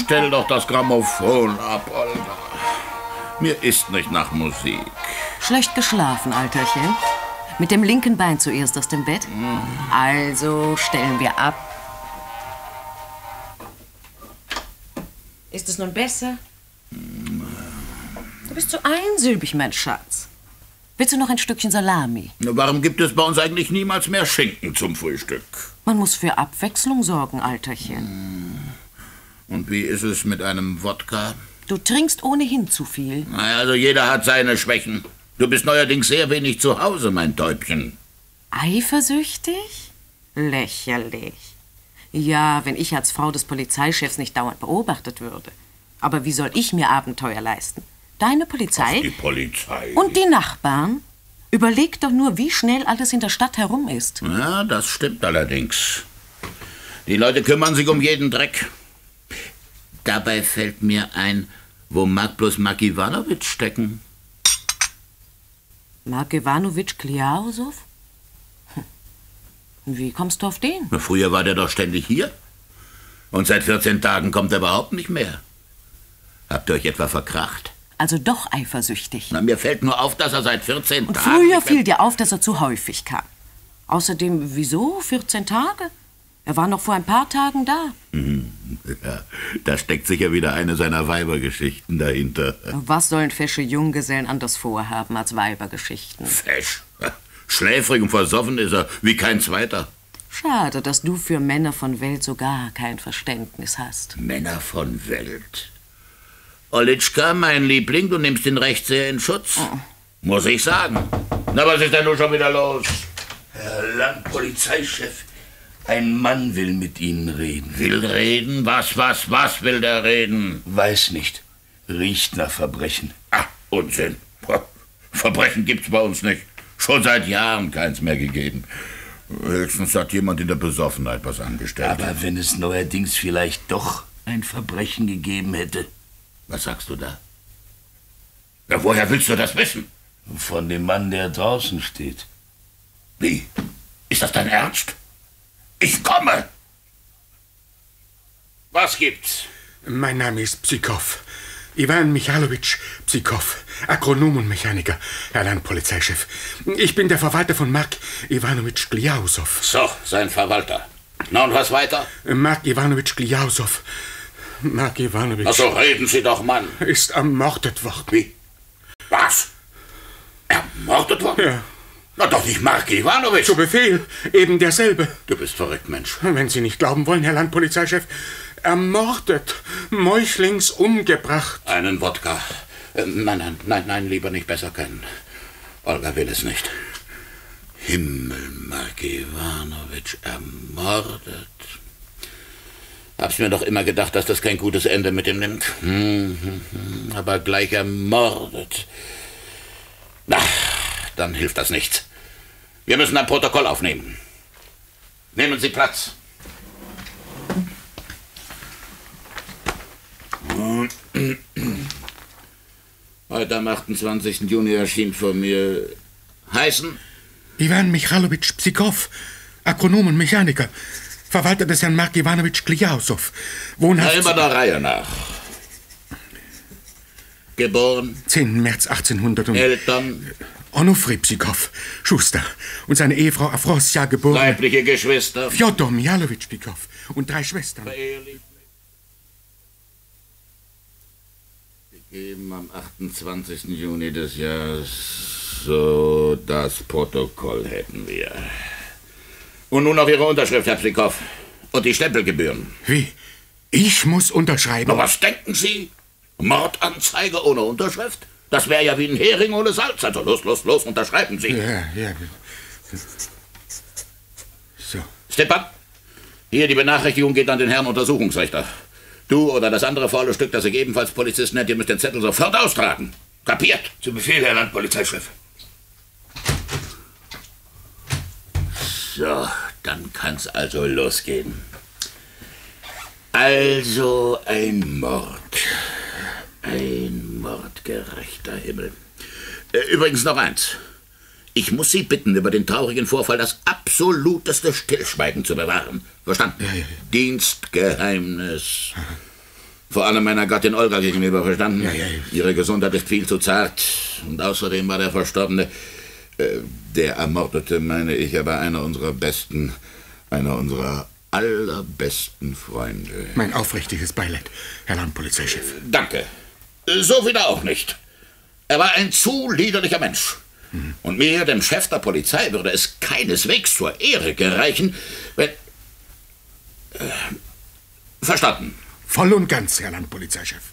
Stell doch das Grammophon ab, Olga. Mir ist nicht nach Musik. Schlecht geschlafen, Alterchen? Mit dem linken Bein zuerst aus dem Bett? Also stellen wir ab. Ist es nun besser? Du bist so einsilbig, mein Schatz. Willst du noch ein Stückchen Salami? Warum gibt es bei uns eigentlich niemals mehr Schinken zum Frühstück? Man muss für Abwechslung sorgen, Alterchen. Und wie ist es mit einem Wodka? Du trinkst ohnehin zu viel. Also jeder hat seine Schwächen. Du bist neuerdings sehr wenig zu Hause, mein Täubchen. Eifersüchtig? Lächerlich. Ja, wenn ich als Frau des Polizeichefs nicht dauernd beobachtet würde. Aber wie soll ich mir Abenteuer leisten? Deine Polizei? Ach, die Polizei. Und die Nachbarn? Überleg doch nur, wie schnell alles in der Stadt herum ist. Ja, das stimmt allerdings. Die Leute kümmern sich um jeden Dreck. Dabei fällt mir ein, wo mag bloß Mark Iwanowitsch stecken? Mark Iwanowitsch Kliausov? Wie kommst du auf den? Na, früher war der doch ständig hier. Und seit 14 Tagen kommt er überhaupt nicht mehr. Habt ihr euch etwa verkracht? Also doch eifersüchtig. Na, mir fällt nur auf, dass er seit 14 Und Tagen... früher fiel dir auf, dass er zu häufig kam. Außerdem, wieso 14 Tage? Er war noch vor ein paar Tagen da. Ja, da steckt sicher wieder eine seiner Weibergeschichten dahinter. Was sollen fesche Junggesellen anders vorhaben als Weibergeschichten? Fesch. Schläfrig und versoffen ist er, wie kein zweiter. Schade, dass du für Männer von Welt so gar kein Verständnis hast. Männer von Welt. Olitschka, mein Liebling, du nimmst den Rechtsseher in Schutz. Muss ich sagen. Na, was ist denn nun schon wieder los? Herr Landpolizeichef, ein Mann will mit Ihnen reden. Will reden? Was will der reden? Weiß nicht. Riecht nach Verbrechen. Ah, Unsinn. Verbrechen gibt's bei uns nicht. Schon seit Jahren keins mehr gegeben. Höchstens hat jemand in der Besoffenheit was angestellt. Aber wenn es neuerdings vielleicht doch ein Verbrechen gegeben hätte. Was sagst du da? Ja, woher willst du das wissen? Von dem Mann, der draußen steht. Wie? Ist das dein Ernst? Ich komme! Was gibt's? Mein Name ist Psychow. Iwan Michalowitsch Psychow, Agronom und Mechaniker, Herr Landpolizeichef. Ich bin der Verwalter von Mark Iwanowitsch Kliausov. So, sein Verwalter. Na und was weiter? Mark Iwanowitsch Kliausov. Mark Iwanowitsch... Na so, reden Sie doch, Mann. ...ist ermordet worden. Wie? Was? Ermordet worden? Ja. Na doch nicht Mark Iwanowitsch. Zu Befehl, eben derselbe. Du bist verrückt, Mensch. Wenn Sie nicht glauben wollen, Herr Landpolizeichef, ermordet, meuchlings umgebracht. Einen Wodka. Nein, lieber nicht, besser keinen. Olga will es nicht. Himmel, Mark Iwanowitsch ermordet. Hab's mir doch immer gedacht, dass das kein gutes Ende mit ihm nimmt. Aber gleich ermordet. Na, dann hilft das nichts. Wir müssen ein Protokoll aufnehmen. Nehmen Sie Platz. Heute am 28. Juni erschien vor mir heißen... Iwan Michalowitsch Psychow, Agronom und Mechaniker, Verwalter des Herrn Mark Iwanowitsch Kliausov, Wohnhaft... Na, immer der Reihe nach. Geboren... 10. März 1800 und... Eltern... Onufri Psychow, Schuster, und seine Ehefrau Afrosja, geboren... Leibliche Geschwister... Fjodor Michalowitsch Psychow und 3 Schwestern. Gegeben am 28. Juni des Jahres. So, das Protokoll hätten wir. Und nun noch Ihre Unterschrift, Herr Psychow. Und die Stempelgebühren. Wie? Ich muss unterschreiben? Na, was denken Sie? Mordanzeige ohne Unterschrift? Das wäre ja wie ein Hering ohne Salz. Also los, unterschreiben Sie. Ja. So. Stepan, hier die Benachrichtigung geht an den Herrn Untersuchungsrichter. Du oder das andere faule Stück, das sich ebenfalls Polizist nennt, ihr müsst den Zettel sofort austragen. Kapiert? Zu Befehl, Herr Landpolizeichef. So, dann kann's also losgehen. Also ein Mord. Ein Mord, gerechter Himmel. Übrigens noch eins. Ich muss Sie bitten, über den traurigen Vorfall das absoluteste Stillschweigen zu bewahren. Verstanden? Ja. Dienstgeheimnis. Vor allem meiner Gattin Olga gegenüber, verstanden? Ja. Ihre Gesundheit ist viel zu zart. Und außerdem war der Verstorbene, der Ermordete, meine ich, aber einer unserer allerbesten Freunde. Mein aufrichtiges Beileid, Herr Landpolizeichef. Danke. So wieder auch nicht. Er war ein zu liederlicher Mensch. Und mir, dem Chef der Polizei, würde es keineswegs zur Ehre gereichen, wenn... verstanden. Voll und ganz, Herr Landpolizeichef.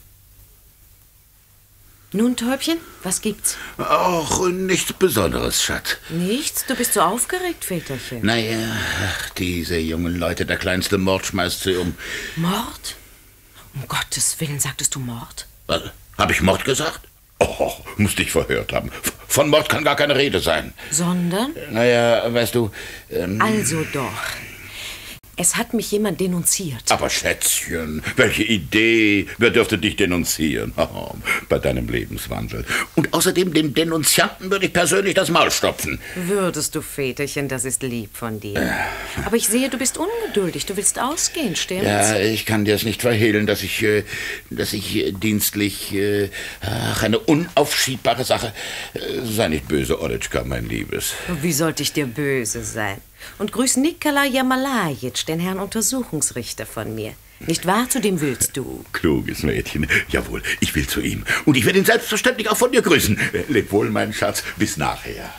Nun, Täubchen, was gibt's? Auch nichts Besonderes, Schat. Nichts? Du bist so aufgeregt, Väterchen. Naja, diese jungen Leute, der kleinste Mord schmeißt sie um. Mord? Um Gottes Willen, sagtest du Mord? Was? Hab ich Mord gesagt? Oh, musst dich verhört haben. Von Mord kann gar keine Rede sein. Sondern? Naja, weißt du... Also doch. Es hat mich jemand denunziert. Aber Schätzchen, welche Idee? Wer dürfte dich denunzieren? Oh, bei deinem Lebenswandel. Und außerdem, dem Denunzianten würde ich persönlich das Maul stopfen. Würdest du, Väterchen, das ist lieb von dir. Aber ich sehe, du bist ungeduldig. Du willst ausgehen, stimmt's? Ja, ich kann dir es nicht verhehlen, dass ich dienstlich... eine unaufschiebbare Sache. Sei nicht böse, Olitschka, mein Liebes. Wie sollte ich dir böse sein? Und grüß Nikolai Jamalajitsch, den Herrn Untersuchungsrichter von mir. Nicht wahr, zu dem willst du? Kluges Mädchen. Jawohl, ich will zu ihm. Und ich werde ihn selbstverständlich auch von dir grüßen. Leb wohl, mein Schatz. Bis nachher.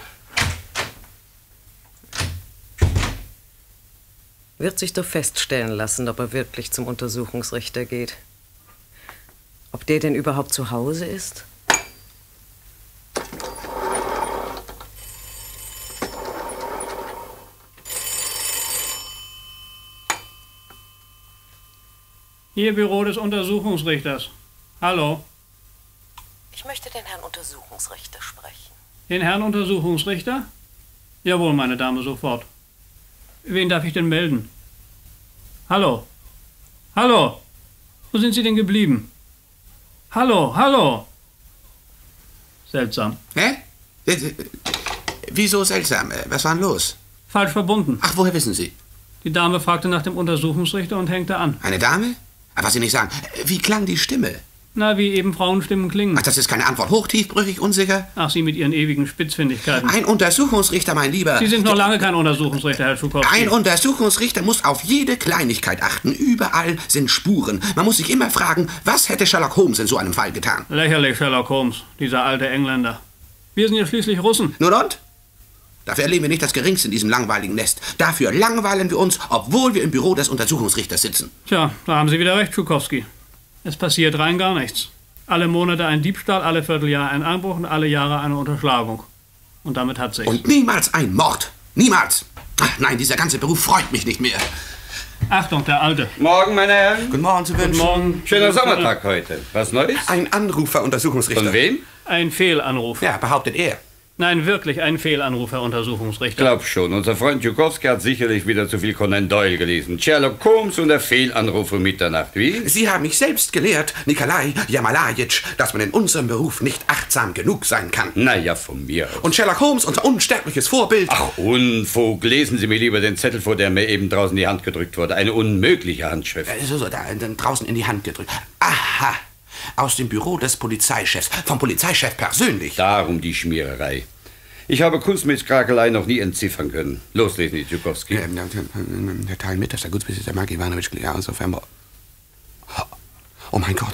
Wird sich doch feststellen lassen, ob er wirklich zum Untersuchungsrichter geht. Ob der denn überhaupt zu Hause ist? Hier Büro des Untersuchungsrichters. Hallo. Ich möchte den Herrn Untersuchungsrichter sprechen. Den Herrn Untersuchungsrichter? Jawohl, meine Dame, sofort. Wen darf ich denn melden? Hallo. Hallo. Wo sind Sie denn geblieben? Hallo, hallo. Seltsam. Hä? Wieso seltsam? Was war denn los? Falsch verbunden. Ach, woher wissen Sie? Die Dame fragte nach dem Untersuchungsrichter und hängte an. Eine Dame? Aber was Sie nicht sagen. Wie klang die Stimme? Na, wie eben Frauenstimmen klingen. Ach, das ist keine Antwort. Hochtiefbrüchig, unsicher? Ach, Sie mit Ihren ewigen Spitzfindigkeiten. Ein Untersuchungsrichter, mein Lieber. Sie sind noch lange kein Untersuchungsrichter, Herr Schukowski. Ein Untersuchungsrichter muss auf jede Kleinigkeit achten. Überall sind Spuren. Man muss sich immer fragen, was hätte Sherlock Holmes in so einem Fall getan? Lächerlich, Sherlock Holmes, dieser alte Engländer. Wir sind ja schließlich Russen. Nun und? Dafür erleben wir nicht das Geringste in diesem langweiligen Nest. Dafür langweilen wir uns, obwohl wir im Büro des Untersuchungsrichters sitzen. Tja, da haben Sie wieder recht, Schukowski. Es passiert rein gar nichts. Alle Monate ein Diebstahl, alle Vierteljahr ein Einbruch und alle Jahre eine Unterschlagung. Und damit hat sich's. Und niemals ein Mord. Niemals. Ach, nein, dieser ganze Beruf freut mich nicht mehr. Achtung, der Alte. Morgen, meine Herren. Guten Morgen zu wünschen. Guten Morgen. Schöner Sommertag heute. Was Neues? Ein Anrufer, Untersuchungsrichter. Von wem? Ein Fehlanruf. Ja, behauptet er. Nein, wirklich ein Fehlanruf, Herr Untersuchungsrichter. Glaub schon, unser Freund Schukowski hat sicherlich wieder zu viel Conan Doyle gelesen. Sherlock Holmes und der Fehlanruf um Mitternacht, wie? Sie haben mich selbst gelehrt, Nikolai Jamalajitsch, dass man in unserem Beruf nicht achtsam genug sein kann. Naja, von mir aus. Und Sherlock Holmes, unser unsterbliches Vorbild. Ach, Unfug, lesen Sie mir lieber den Zettel vor, der mir eben draußen in die Hand gedrückt wurde. Eine unmögliche Handschrift. Da draußen in die Hand gedrückt. Aha, aus dem Büro des Polizeichefs, vom Polizeichef persönlich. Darum die Schmiererei. Ich habe Kunst mit Krakelei noch nie entziffern können. Loslesen, die Schukowski. Der Teil mit, dass der Gutsbesitzer Mark Iwanowitsch Gliasow ermordet. Oh mein Gott.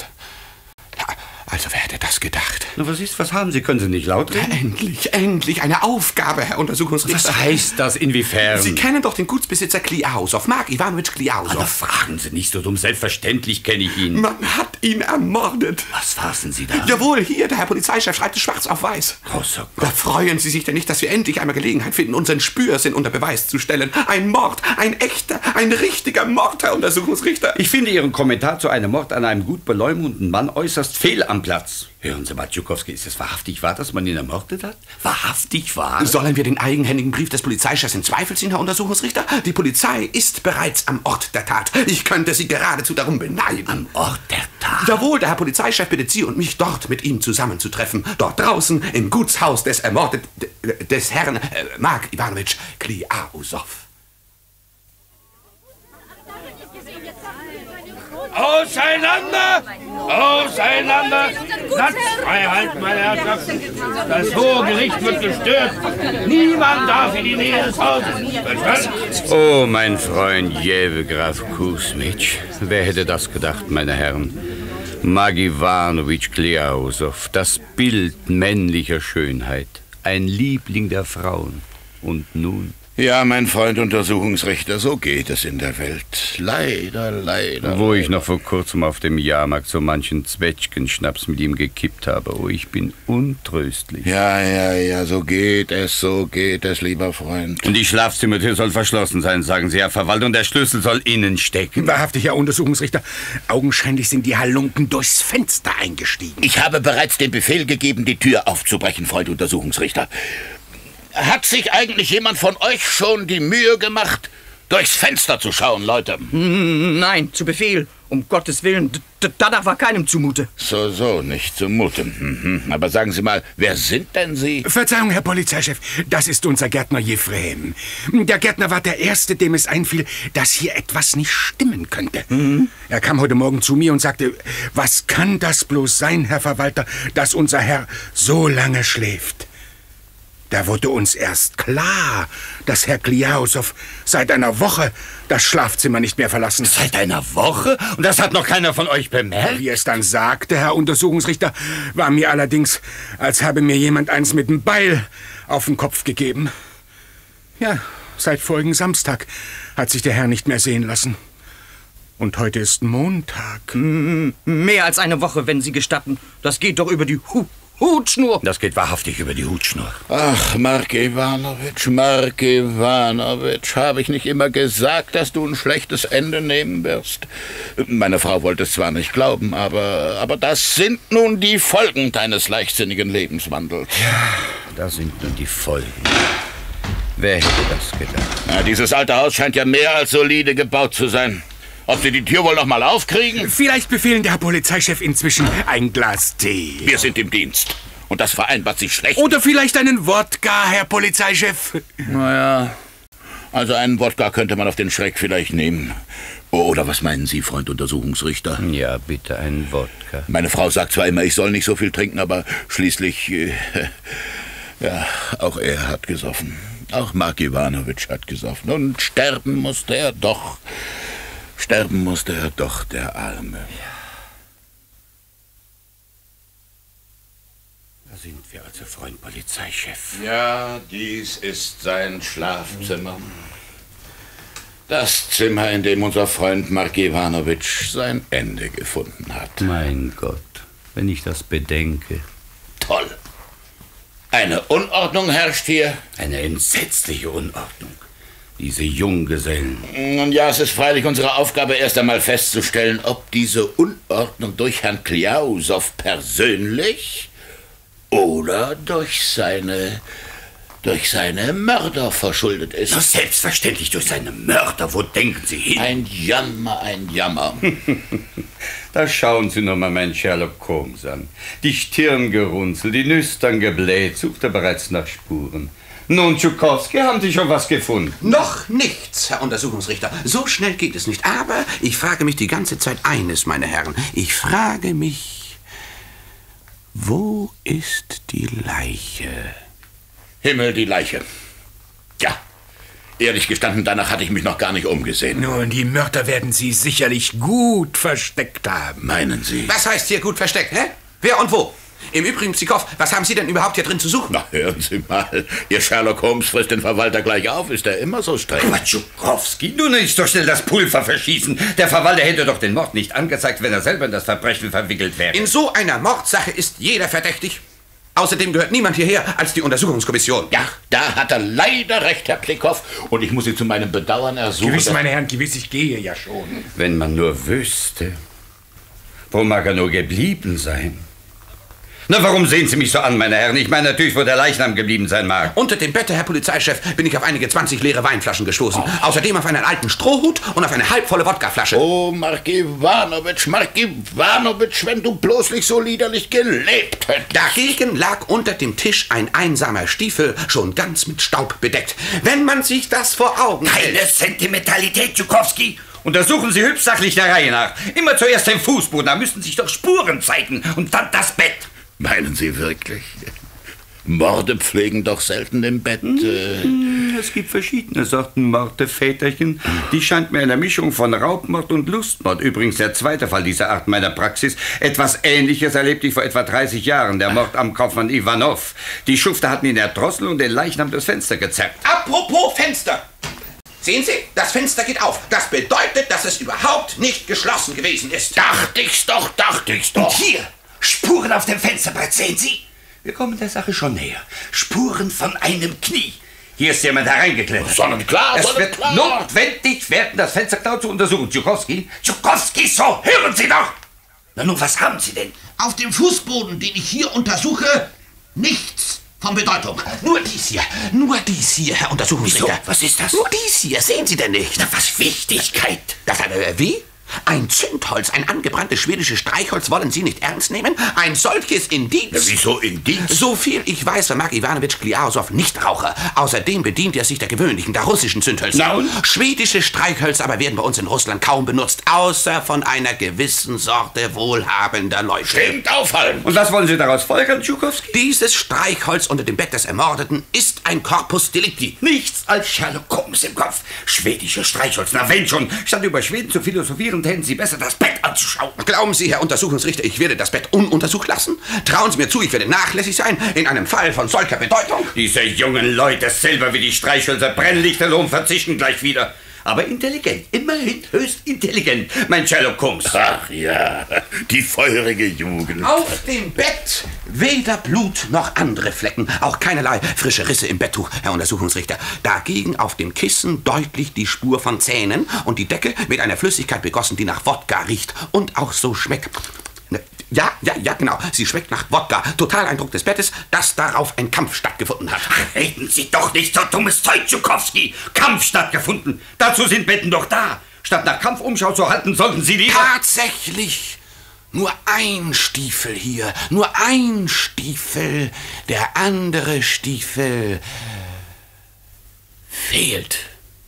Also wer hätte das gedacht? Na, was ist? Was haben Sie? Können Sie nicht laut reden? Endlich eine Aufgabe, Herr Untersuchungsrichter. Was heißt das? Inwiefern? Sie kennen doch den Gutsbesitzer Gliasow, Mark Iwanowitsch Gliasow. Aber fragen Sie nicht so dumm. Selbstverständlich kenne ich ihn. Man hat ihn ermordet. Was fassen Sie da? Jawohl, hier, der Herr Polizeichef schreibt es schwarz auf weiß. Großer Da Gott. freuen Sie sich denn nicht, dass wir endlich einmal Gelegenheit finden, unseren Spürsinn unter Beweis zu stellen. Ein Mord, ein echter, ein richtiger Mord, Herr Untersuchungsrichter. Ich finde Ihren Kommentar zu einem Mord an einem gut beleumundeten Mann äußerst fehl am Platz. Hören Sie mal, Schukowski, ist es wahrhaftig wahr, dass man ihn ermordet hat? Wahrhaftig wahr? Sollen wir den eigenhändigen Brief des Polizeichefs in Zweifel ziehen, Herr Untersuchungsrichter? Die Polizei ist bereits am Ort der Tat. Ich könnte Sie geradezu darum beneiden. Am Ort der Tat? Jawohl, der Herr Polizeichef bittet Sie und mich, dort mit ihm zusammenzutreffen. Dort draußen im Gutshaus des des Herrn Mark Iwanowitsch Gliasow. Auseinander! Auseinander! Satzfreiheit, meine Herrschaften! Das Hohe Gericht wird gestört. Niemand darf in die Nähe des Hauses. Verstanden? Oh, mein Freund Jewe Graf Kusmitsch. Wer hätte das gedacht, meine Herren? Mark Iwanowitsch Kljausow, das Bild männlicher Schönheit. Ein Liebling der Frauen. Und nun? Ja, mein Freund Untersuchungsrichter, so geht es in der Welt. Leider, leider. Wo ich noch vor kurzem auf dem Jahrmarkt so manchen Zwetschgenschnaps mit ihm gekippt habe. Oh, ich bin untröstlich. Ja, so geht es, lieber Freund. Und die Schlafzimmertür soll verschlossen sein, sagen Sie, Herr Verwalter, und der Schlüssel soll innen stecken. Wahrhaftig, Herr Untersuchungsrichter. Augenscheinlich sind die Halunken durchs Fenster eingestiegen. Ich habe bereits den Befehl gegeben, die Tür aufzubrechen, Freund Untersuchungsrichter. Hat sich eigentlich jemand von euch schon die Mühe gemacht, durchs Fenster zu schauen, Leute? Nein, zu Befehl. Um Gottes Willen, danach war keinem zumute. So, nicht zumute. Aber sagen Sie mal, wer sind denn Sie? Verzeihung, Herr Polizeichef, das ist unser Gärtner Jefrem. Der Gärtner war der Erste, dem es einfiel, dass hier etwas nicht stimmen könnte. Er kam heute Morgen zu mir und sagte, was kann das bloß sein, Herr Verwalter, dass unser Herr so lange schläft? Da wurde uns erst klar, dass Herr Kljausow seit einer Woche das Schlafzimmer nicht mehr verlassen hat. Seit einer Woche? Und das hat noch keiner von euch bemerkt? Wie es dann sagte, Herr Untersuchungsrichter, war mir allerdings, als habe mir jemand eins mit dem Beil auf den Kopf gegeben. Ja, seit vorigen Samstag hat sich der Herr nicht mehr sehen lassen. Und heute ist Montag. Mehr als eine Woche, wenn Sie gestatten. Das geht doch über die Hutschnur. Das geht wahrhaftig über die Hutschnur. Ach, Mark Iwanowitsch, habe ich nicht immer gesagt, dass du ein schlechtes Ende nehmen wirst? Meine Frau wollte es zwar nicht glauben, aber das sind nun die Folgen deines leichtsinnigen Lebenswandels. Ja, das sind nun die Folgen. Wer hätte das gedacht? Na, dieses alte Haus scheint ja mehr als solide gebaut zu sein. Ob Sie die Tür wohl noch mal aufkriegen? Vielleicht befehlen der Herr Polizeichef inzwischen ein Glas Tee. Wir sind im Dienst. Und das vereinbart sich schlecht. Oder vielleicht einen Wodka, Herr Polizeichef. Naja, also einen Wodka könnte man auf den Schreck vielleicht nehmen. Oder was meinen Sie, Freund Untersuchungsrichter? Ja, bitte einen Wodka. Meine Frau sagt zwar immer, ich soll nicht so viel trinken, aber schließlich, ja, auch er hat gesoffen. Auch Mark Iwanowitsch hat gesoffen. Und sterben musste er doch. Sterben musste er doch, der Arme. Ja. Da sind wir also, Freund Polizeichef. Ja, dies ist sein Schlafzimmer. Das Zimmer, in dem unser Freund Mark Iwanowitsch sein Ende gefunden hat. Mein Gott, wenn ich das bedenke. Toll. Eine Unordnung herrscht hier. Eine entsetzliche Unordnung. Diese Junggesellen. Nun ja, es ist freilich unsere Aufgabe, erst einmal festzustellen, ob diese Unordnung durch Herrn Kljausow persönlich oder durch seine Mörder verschuldet ist. Ja, selbstverständlich durch seine Mörder. Wo denken Sie hin? Ein Jammer, ein Jammer. Da schauen Sie noch mal meinen Sherlock Holmes an. Die Stirn gerunzelt, die Nüstern gebläht, sucht er bereits nach Spuren. Nun, Tschukowski, haben Sie schon was gefunden? Noch nichts, Herr Untersuchungsrichter. So schnell geht es nicht. Aber ich frage mich die ganze Zeit eines, meine Herren. Ich frage mich, wo ist die Leiche? Himmel, die Leiche. Ja, ehrlich gestanden, danach hatte ich mich noch gar nicht umgesehen. Nun, die Mörder werden sie sicherlich gut versteckt haben. Meinen Sie? Was heißt hier gut versteckt, hä? Wer und wo? Im Übrigen, Psikow, was haben Sie denn überhaupt hier drin zu suchen? Na, hören Sie mal. Ihr Sherlock Holmes frisst den Verwalter gleich auf. Ist er immer so streng? Aber Tschukowski, nun nicht so schnell das Pulver verschießen. Der Verwalter hätte doch den Mord nicht angezeigt, wenn er selber in das Verbrechen verwickelt wäre. In so einer Mordsache ist jeder verdächtig. Außerdem gehört niemand hierher als die Untersuchungskommission. Ja, da hat er leider recht, Herr Plikow. Und ich muss Sie zu meinem Bedauern ersuchen. Gewiss, meine Herren, gewiss, ich gehe ja schon. Wenn man nur wüsste, wo mag er nur geblieben sein? Na, warum sehen Sie mich so an, meine Herren? Ich meine natürlich, wo der Leichnam geblieben sein mag. Unter dem Bette, Herr Polizeichef, bin ich auf einige 20 leere Weinflaschen gestoßen. Außerdem auf einen alten Strohhut und auf eine halbvolle Wodkaflasche. Oh, Mark Iwanowitsch, wenn du bloß nicht so liederlich gelebt hättest. Dagegen lag unter dem Tisch ein einsamer Stiefel, schon ganz mit Staub bedeckt. Wenn man sich das vor Augen hält. Keine Sentimentalität, Tschukowski. Untersuchen Sie hübsch sachlich der Reihe nach. Immer zuerst den Fußboden, da müssen sich doch Spuren zeigen. Und dann das Bett. Meinen Sie wirklich? Morde pflegen doch selten im Bett. Es gibt verschiedene Sorten Morde, Väterchen. Die scheint mir eine Mischung von Raubmord und Lustmord. Übrigens der zweite Fall dieser Art meiner Praxis. Etwas Ähnliches erlebte ich vor etwa 30 Jahren. Der Mord am Kaufmann Ivanov. Die Schufte hatten ihn erdrosselt und den Leichnam durchs Fenster gezerrt. Apropos Fenster. Sehen Sie, das Fenster geht auf. Das bedeutet, dass es überhaupt nicht geschlossen gewesen ist. Dachte ich's doch. Und hier, Spuren auf dem Fensterbrett, sehen Sie? Wir kommen der Sache schon näher. Spuren von einem Knie. Hier ist jemand hereingeklettert. Sonnenklar. Es wird notwendig werden, das Fenster genau zu untersuchen. Tschukowski, so, hören Sie doch! Na nun, was haben Sie denn? Auf dem Fußboden, den ich hier untersuche, nichts von Bedeutung. Nur dies hier, Herr Untersuchungsrichter. Wieso? Was ist das? Nur dies hier, sehen Sie denn nicht? Na, was Wichtigkeit? Wie? Ein Zündholz, ein angebranntes schwedisches Streichholz wollen Sie nicht ernst nehmen? Ein solches Indiz? Ja, wieso Indiz? So viel ich weiß, war Mark Iwanowitsch Kliasow nicht Raucher. Außerdem bedient er sich der gewöhnlichen, der russischen Zündhölzer. Na und? Schwedische Streichhölzer aber werden bei uns in Russland kaum benutzt, außer von einer gewissen Sorte wohlhabender Leute. Stimmt, auffallen. Und was wollen Sie daraus folgern, Tschukowski? Dieses Streichholz unter dem Bett des Ermordeten ist ein Corpus Delicti. Nichts als Sherlock Holmes im Kopf. Schwedische Streichholz, na wenn schon. Statt über Schweden zu philosophieren, hätten Sie besser das Bett anzuschauen. Glauben Sie, Herr Untersuchungsrichter, ich werde das Bett ununtersucht lassen? Trauen Sie mir zu, ich werde nachlässig sein in einem Fall von solcher Bedeutung? Diese jungen Leute selber wie die Streichhölzer Brennlichterloh verzischen gleich wieder. Aber intelligent, immerhin höchst intelligent, mein Sherlock Holmes. Ach ja, die feurige Jugend. Auf dem Bett weder Blut noch andere Flecken, auch keinerlei frische Risse im Betttuch, Herr Untersuchungsrichter. Dagegen auf dem Kissen deutlich die Spur von Zähnen und die Decke mit einer Flüssigkeit begossen, die nach Wodka riecht und auch so schmeckt. Ja, genau. Sie schmeckt nach Wodka. Totaleindruck des Bettes, dass darauf ein Kampf stattgefunden hat. Reden Sie doch nicht so dummes Zeug, Tschukowski. Kampf stattgefunden. Dazu sind Betten doch da. Statt nach Kampfumschau zu halten, sollten Sie lieber... Tatsächlich. Nur ein Stiefel hier. Nur ein Stiefel. Der andere Stiefel fehlt.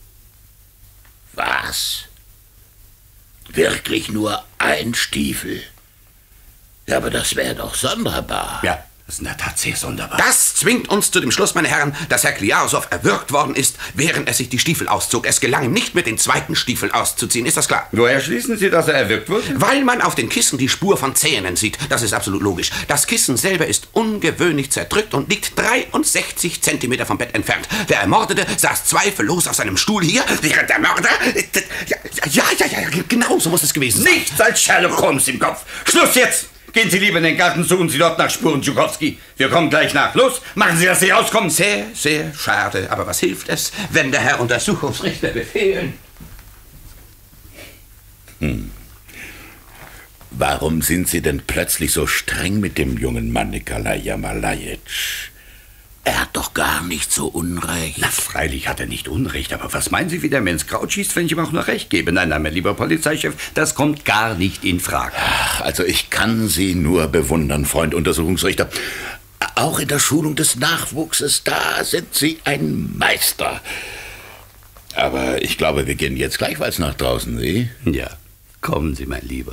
Was? Wirklich nur ein Stiefel? Ja, aber das wäre doch sonderbar. Ja, das ist in der Tat sehr sonderbar. Das zwingt uns zu dem Schluss, meine Herren, dass Herr Kliasow erwürgt worden ist, während er sich die Stiefel auszog. Es gelang ihm nicht mehr, den zweiten Stiefel auszuziehen. Ist das klar? Woher schließen Sie, dass er erwürgt wurde? Weil man auf den Kissen die Spur von Zähnen sieht. Das ist absolut logisch. Das Kissen selber ist ungewöhnlich zerdrückt und liegt 63 Zentimeter vom Bett entfernt. Der Ermordete saß zweifellos auf seinem Stuhl hier, während der Mörder... Ja, genau so muss es gewesen sein. Nichts als Sherlock Holmes im Kopf. Schluss jetzt! Gehen Sie lieber in den Garten, suchen Sie dort nach Spuren, Tschukowski. Wir kommen gleich nach. Los, machen Sie, dass Sie rauskommen. Sehr, sehr schade. Aber was hilft es, wenn der Herr Untersuchungsrichter befehlen? Warum sind Sie denn plötzlich so streng mit dem jungen Mann Nikolai Jamalajitsch? Er hat doch gar nicht so Unrecht. Na, freilich hat er nicht Unrecht, aber was meinen Sie, wie der mir ins Kraut schießt, wenn ich ihm auch noch Recht gebe? Nein, mein lieber Polizeichef, das kommt gar nicht in Frage. Ach, also ich kann Sie nur bewundern, Freund Untersuchungsrichter. Auch in der Schulung des Nachwuchses, da sind Sie ein Meister. Aber ich glaube, wir gehen jetzt gleichfalls nach draußen, Sie? Ja, kommen Sie, mein Lieber.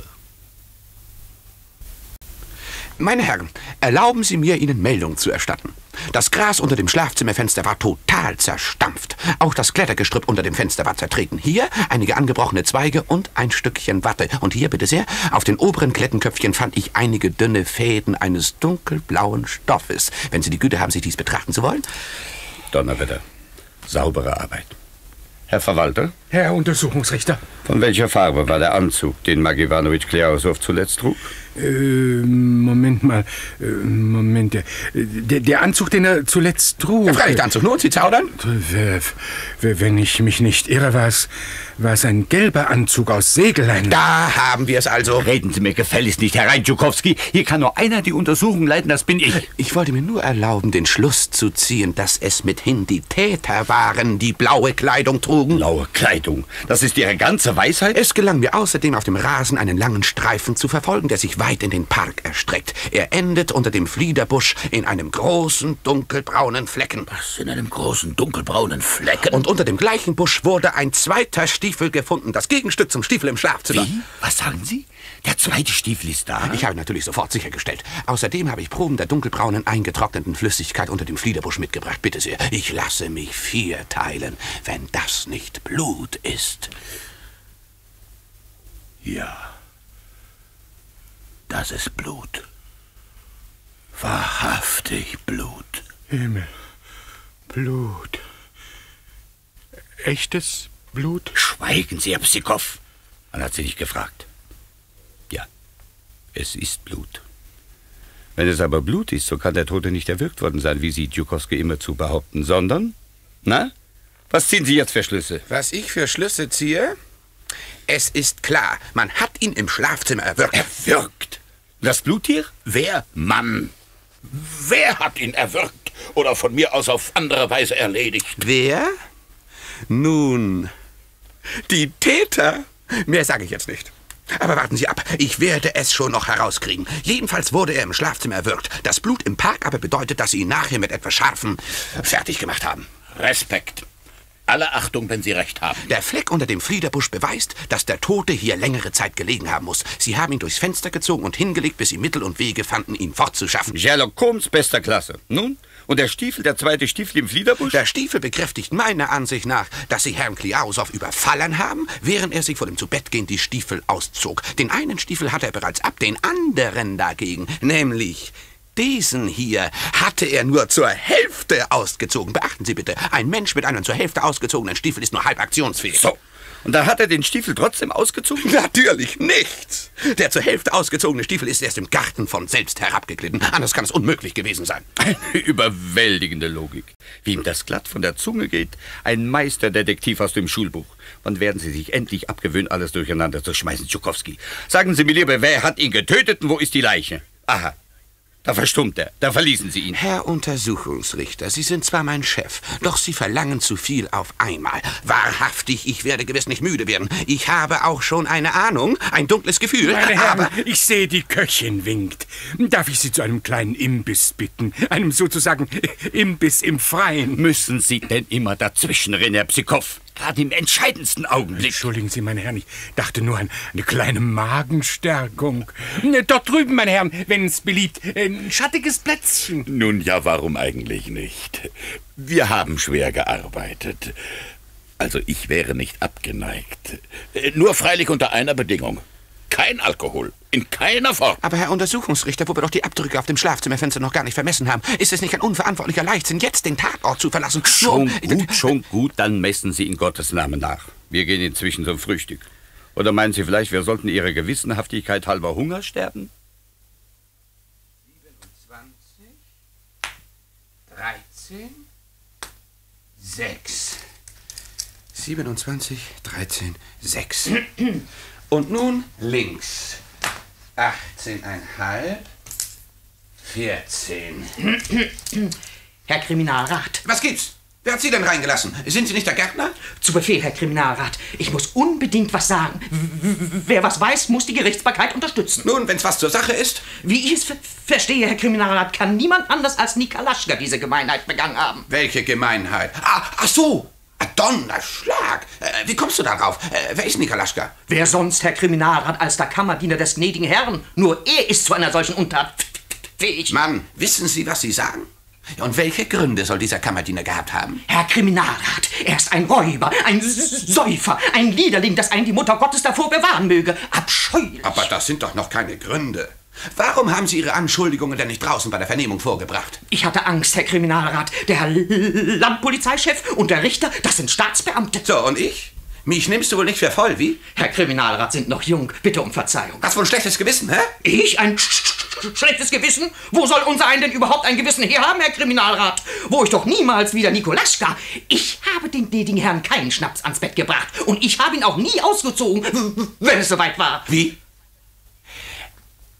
Meine Herren, erlauben Sie mir, Ihnen Meldung zu erstatten. Das Gras unter dem Schlafzimmerfenster war total zerstampft. Auch das Klettergestrüpp unter dem Fenster war zertreten. Hier einige angebrochene Zweige und ein Stückchen Watte. Und hier, bitte sehr, auf den oberen Klettenköpfchen fand ich einige dünne Fäden eines dunkelblauen Stoffes. Wenn Sie die Güte haben, sich dies betrachten zu wollen. Donnerwetter. Saubere Arbeit. Herr Verwalter? Herr Untersuchungsrichter. Von welcher Farbe war der Anzug, den Mark Iwanowitsch Kliasow zuletzt trug? Moment mal. Moment. Der Anzug, den er zuletzt trug. Ja, freilich, der Anzug. Nun, Sie zaudern? Wenn ich mich nicht irre, war es ein gelber Anzug aus Segelleinen. Da haben wir es also. Reden Sie mir gefälligst nicht herein, Tschukowski. Hier kann nur einer die Untersuchung leiten, das bin ich. Ich wollte mir nur erlauben, den Schluss zu ziehen, dass es mithin die Täter waren, die blaue Kleidung trugen. Blaue Kleidung? Das ist Ihre ganze Weisheit? Es gelang mir außerdem, auf dem Rasen einen langen Streifen zu verfolgen, der sich weit in den Park erstreckt. Er endet unter dem Fliederbusch in einem großen, dunkelbraunen Flecken. Was, in einem großen, dunkelbraunen Flecken? Und unter dem gleichen Busch wurde ein zweiter Stiefel gefunden, das Gegenstück zum Stiefel im Schlafzimmer. Wie? Was sagen Sie? Der zweite Stiefel ist da? Ich habe natürlich sofort sichergestellt. Außerdem habe ich Proben der dunkelbraunen, eingetrockneten Flüssigkeit unter dem Fliederbusch mitgebracht. Bitte sehr, ich lasse mich 4 teilen, wenn das nicht Blut ist. Ja, das ist Blut. Wahrhaftig Blut. Himmel, Blut. Echtes Blut? Schweigen Sie, Herr Psikow. Man hat Sie nicht gefragt. Ja, es ist Blut. Wenn es aber Blut ist, so kann der Tote nicht erwürgt worden sein, wie Sie Djukowski immerzu behaupten, sondern... Na, was ziehen Sie jetzt für Schlüsse? Was ich für Schlüsse ziehe? Es ist klar, man hat ihn im Schlafzimmer erwürgt. Erwürgt? Das Bluttier? Wer? Mann. Wer hat ihn erwürgt? Oder von mir aus auf andere Weise erledigt? Wer? Nun, die Täter. Mehr sage ich jetzt nicht. Aber warten Sie ab, ich werde es schon noch herauskriegen. Jedenfalls wurde er im Schlafzimmer erwürgt. Das Blut im Park aber bedeutet, dass Sie ihn nachher mit etwas Scharfem fertig gemacht haben. Respekt. Alle Achtung, wenn Sie recht haben. Der Fleck unter dem Fliederbusch beweist, dass der Tote hier längere Zeit gelegen haben muss. Sie haben ihn durchs Fenster gezogen und hingelegt, bis Sie Mittel und Wege fanden, ihn fortzuschaffen. Sherlock Holmes bester Klasse. Nun? Und der Stiefel, der zweite Stiefel im Fliederbusch? Der Stiefel bekräftigt meiner Ansicht nach, dass Sie Herrn Kliausow überfallen haben, während er sich vor dem Zubettgehen die Stiefel auszog. Den einen Stiefel hatte er bereits ab, den anderen dagegen, nämlich... Diesen hier hatte er nur zur Hälfte ausgezogen. Beachten Sie bitte, ein Mensch mit einem zur Hälfte ausgezogenen Stiefel ist nur halb aktionsfähig. So. Und da hat er den Stiefel trotzdem ausgezogen? Natürlich nicht. Der zur Hälfte ausgezogene Stiefel ist erst im Garten von selbst herabgeglitten. Anders kann es unmöglich gewesen sein. Eine überwältigende Logik. Wie ihm das glatt von der Zunge geht. Ein Meisterdetektiv aus dem Schulbuch. Wann werden Sie sich endlich abgewöhnen, alles durcheinander zu schmeißen, Djukowski? Sagen Sie mir lieber, wer hat ihn getötet und wo ist die Leiche? Aha. Da verstummt er. Da verließen Sie ihn. Herr Untersuchungsrichter, Sie sind zwar mein Chef, doch Sie verlangen zu viel auf einmal. Wahrhaftig, ich werde gewiss nicht müde werden. Ich habe auch schon eine Ahnung, ein dunkles Gefühl. Meine Herren, ich sehe, die Köchin winkt. Darf ich Sie zu einem kleinen Imbiss bitten? Einem sozusagen Imbiss im Freien. Müssen Sie denn immer dazwischenrennen, Herr Psikow? Gerade im entscheidendsten Augenblick. Entschuldigen Sie, meine Herren, ich dachte nur an eine kleine Magenstärkung. Dort drüben, meine Herren, wenn es beliebt, ein schattiges Plätzchen. Nun ja, warum eigentlich nicht? Wir haben schwer gearbeitet. Also ich wäre nicht abgeneigt. Nur freilich unter einer Bedingung. Kein Alkohol. In keiner Form. Aber Herr Untersuchungsrichter, wo wir doch die Abdrücke auf dem Schlafzimmerfenster noch gar nicht vermessen haben, ist es nicht ein unverantwortlicher Leichtsinn, jetzt den Tatort zu verlassen? Schon gut, dann messen Sie in Gottes Namen nach. Wir gehen inzwischen zum Frühstück. Oder meinen Sie vielleicht, wir sollten Ihrer Gewissenhaftigkeit halber Hunger sterben? 27, 13, 6. 27, 13, 6. Und nun links. 18,5, 14. Herr Kriminalrat. Was gibt's? Wer hat Sie denn reingelassen? Sind Sie nicht der Gärtner? Zu Befehl, Herr Kriminalrat. Ich muss unbedingt was sagen. Wer was weiß, muss die Gerichtsbarkeit unterstützen. Nun, wenn's was zur Sache ist. Wie ich es verstehe, Herr Kriminalrat, kann niemand anders als Nikolaschka diese Gemeinheit begangen haben. Welche Gemeinheit? Ach so! Donnerschlag! Wie kommst du darauf? Wer ist Nikolaschka? Wer sonst, Herr Kriminalrat, als der Kammerdiener des gnädigen Herrn? Nur er ist zu einer solchen Untat fähig. Mann, wissen Sie, was Sie sagen? Und welche Gründe soll dieser Kammerdiener gehabt haben? Herr Kriminalrat, er ist ein Räuber, ein Säufer, ein Liederling, das einen die Mutter Gottes davor bewahren möge. Abscheulich. Aber das sind doch noch keine Gründe. Warum haben Sie Ihre Anschuldigungen denn nicht draußen bei der Vernehmung vorgebracht? Ich hatte Angst, Herr Kriminalrat. Der Herr Landpolizeichef und der Richter, das sind Staatsbeamte. So, und ich? Mich nimmst du wohl nicht für voll, wie? Herr Kriminalrat, sind noch jung. Bitte um Verzeihung. Hast wohl ein schlechtes Gewissen, hä? Ich? Ein schlechtes Gewissen? Wo soll unser ein denn überhaupt ein Gewissen her haben, Herr Kriminalrat? Wo ich doch niemals wieder Nikolaschka. Ich habe den gnädigen Herrn keinen Schnaps ans Bett gebracht. Und ich habe ihn auch nie ausgezogen, wenn es soweit war. Wie?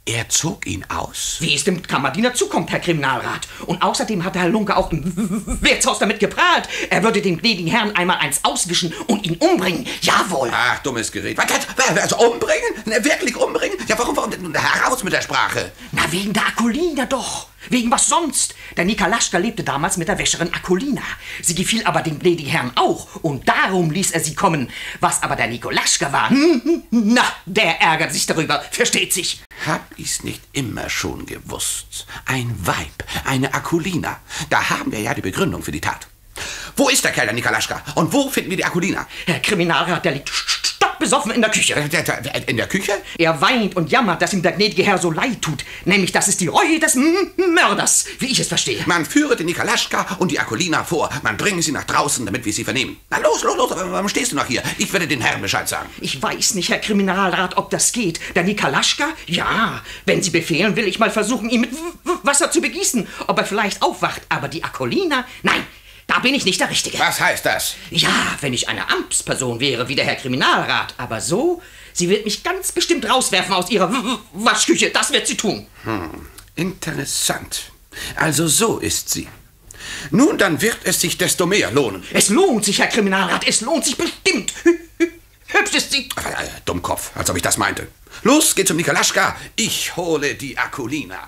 Er zog ihn aus? Wie es dem Kammerdiener zukommt, Herr Kriminalrat. Und außerdem hat Herr Lunke auch im Wirtshaus damit geprahlt. Er würde dem gnädigen Herrn einmal eins auswischen und ihn umbringen. Jawohl. Ach, dummes Gerät. Also umbringen? Wirklich umbringen? Ja, warum? Heraus mit der Sprache. Na, wegen der Akulina doch. Wegen was sonst? Der Nikolaschka lebte damals mit der Wäscherin Akulina. Sie gefiel aber dem gnädigen Herrn auch. Und darum ließ er sie kommen. Was aber der Nikolaschka war, na, der ärgert sich darüber. Versteht sich. Hab ich's nicht immer schon gewusst? Ein Weib, eine Akulina. Da haben wir ja die Begründung für die Tat. Wo ist der Kerl, der Nikolaschka? Und wo finden wir die Akulina? Herr Kriminalrat, der liegt stockbesoffen in der Küche. In der Küche? Er weint und jammert, dass ihm der gnädige Herr so leid tut. Nämlich, das ist die Reue des Mörders, wie ich es verstehe. Man führe den Nikolaschka und die Akulina vor. Man bringe sie nach draußen, damit wir sie vernehmen. Na los, warum stehst du noch hier? Ich werde den Herrn Bescheid sagen. Ich weiß nicht, Herr Kriminalrat, ob das geht. Der Nikolaschka? Ja, wenn Sie befehlen, will ich mal versuchen, ihn mit Wasser zu begießen. Ob er vielleicht aufwacht. Aber die Akulina? Nein. Da bin ich nicht der Richtige. Was heißt das? Ja, wenn ich eine Amtsperson wäre, wie der Herr Kriminalrat. Aber so, sie wird mich ganz bestimmt rauswerfen aus ihrer Waschküche. Das wird sie tun. Interessant. Also so ist sie. Nun, dann wird es sich desto mehr lohnen. Es lohnt sich, Herr Kriminalrat. Es lohnt sich bestimmt. Hübsch ist sie. Dummkopf, als ob ich das meinte. Los, geh zum Nikolaschka. Ich hole die Akulina.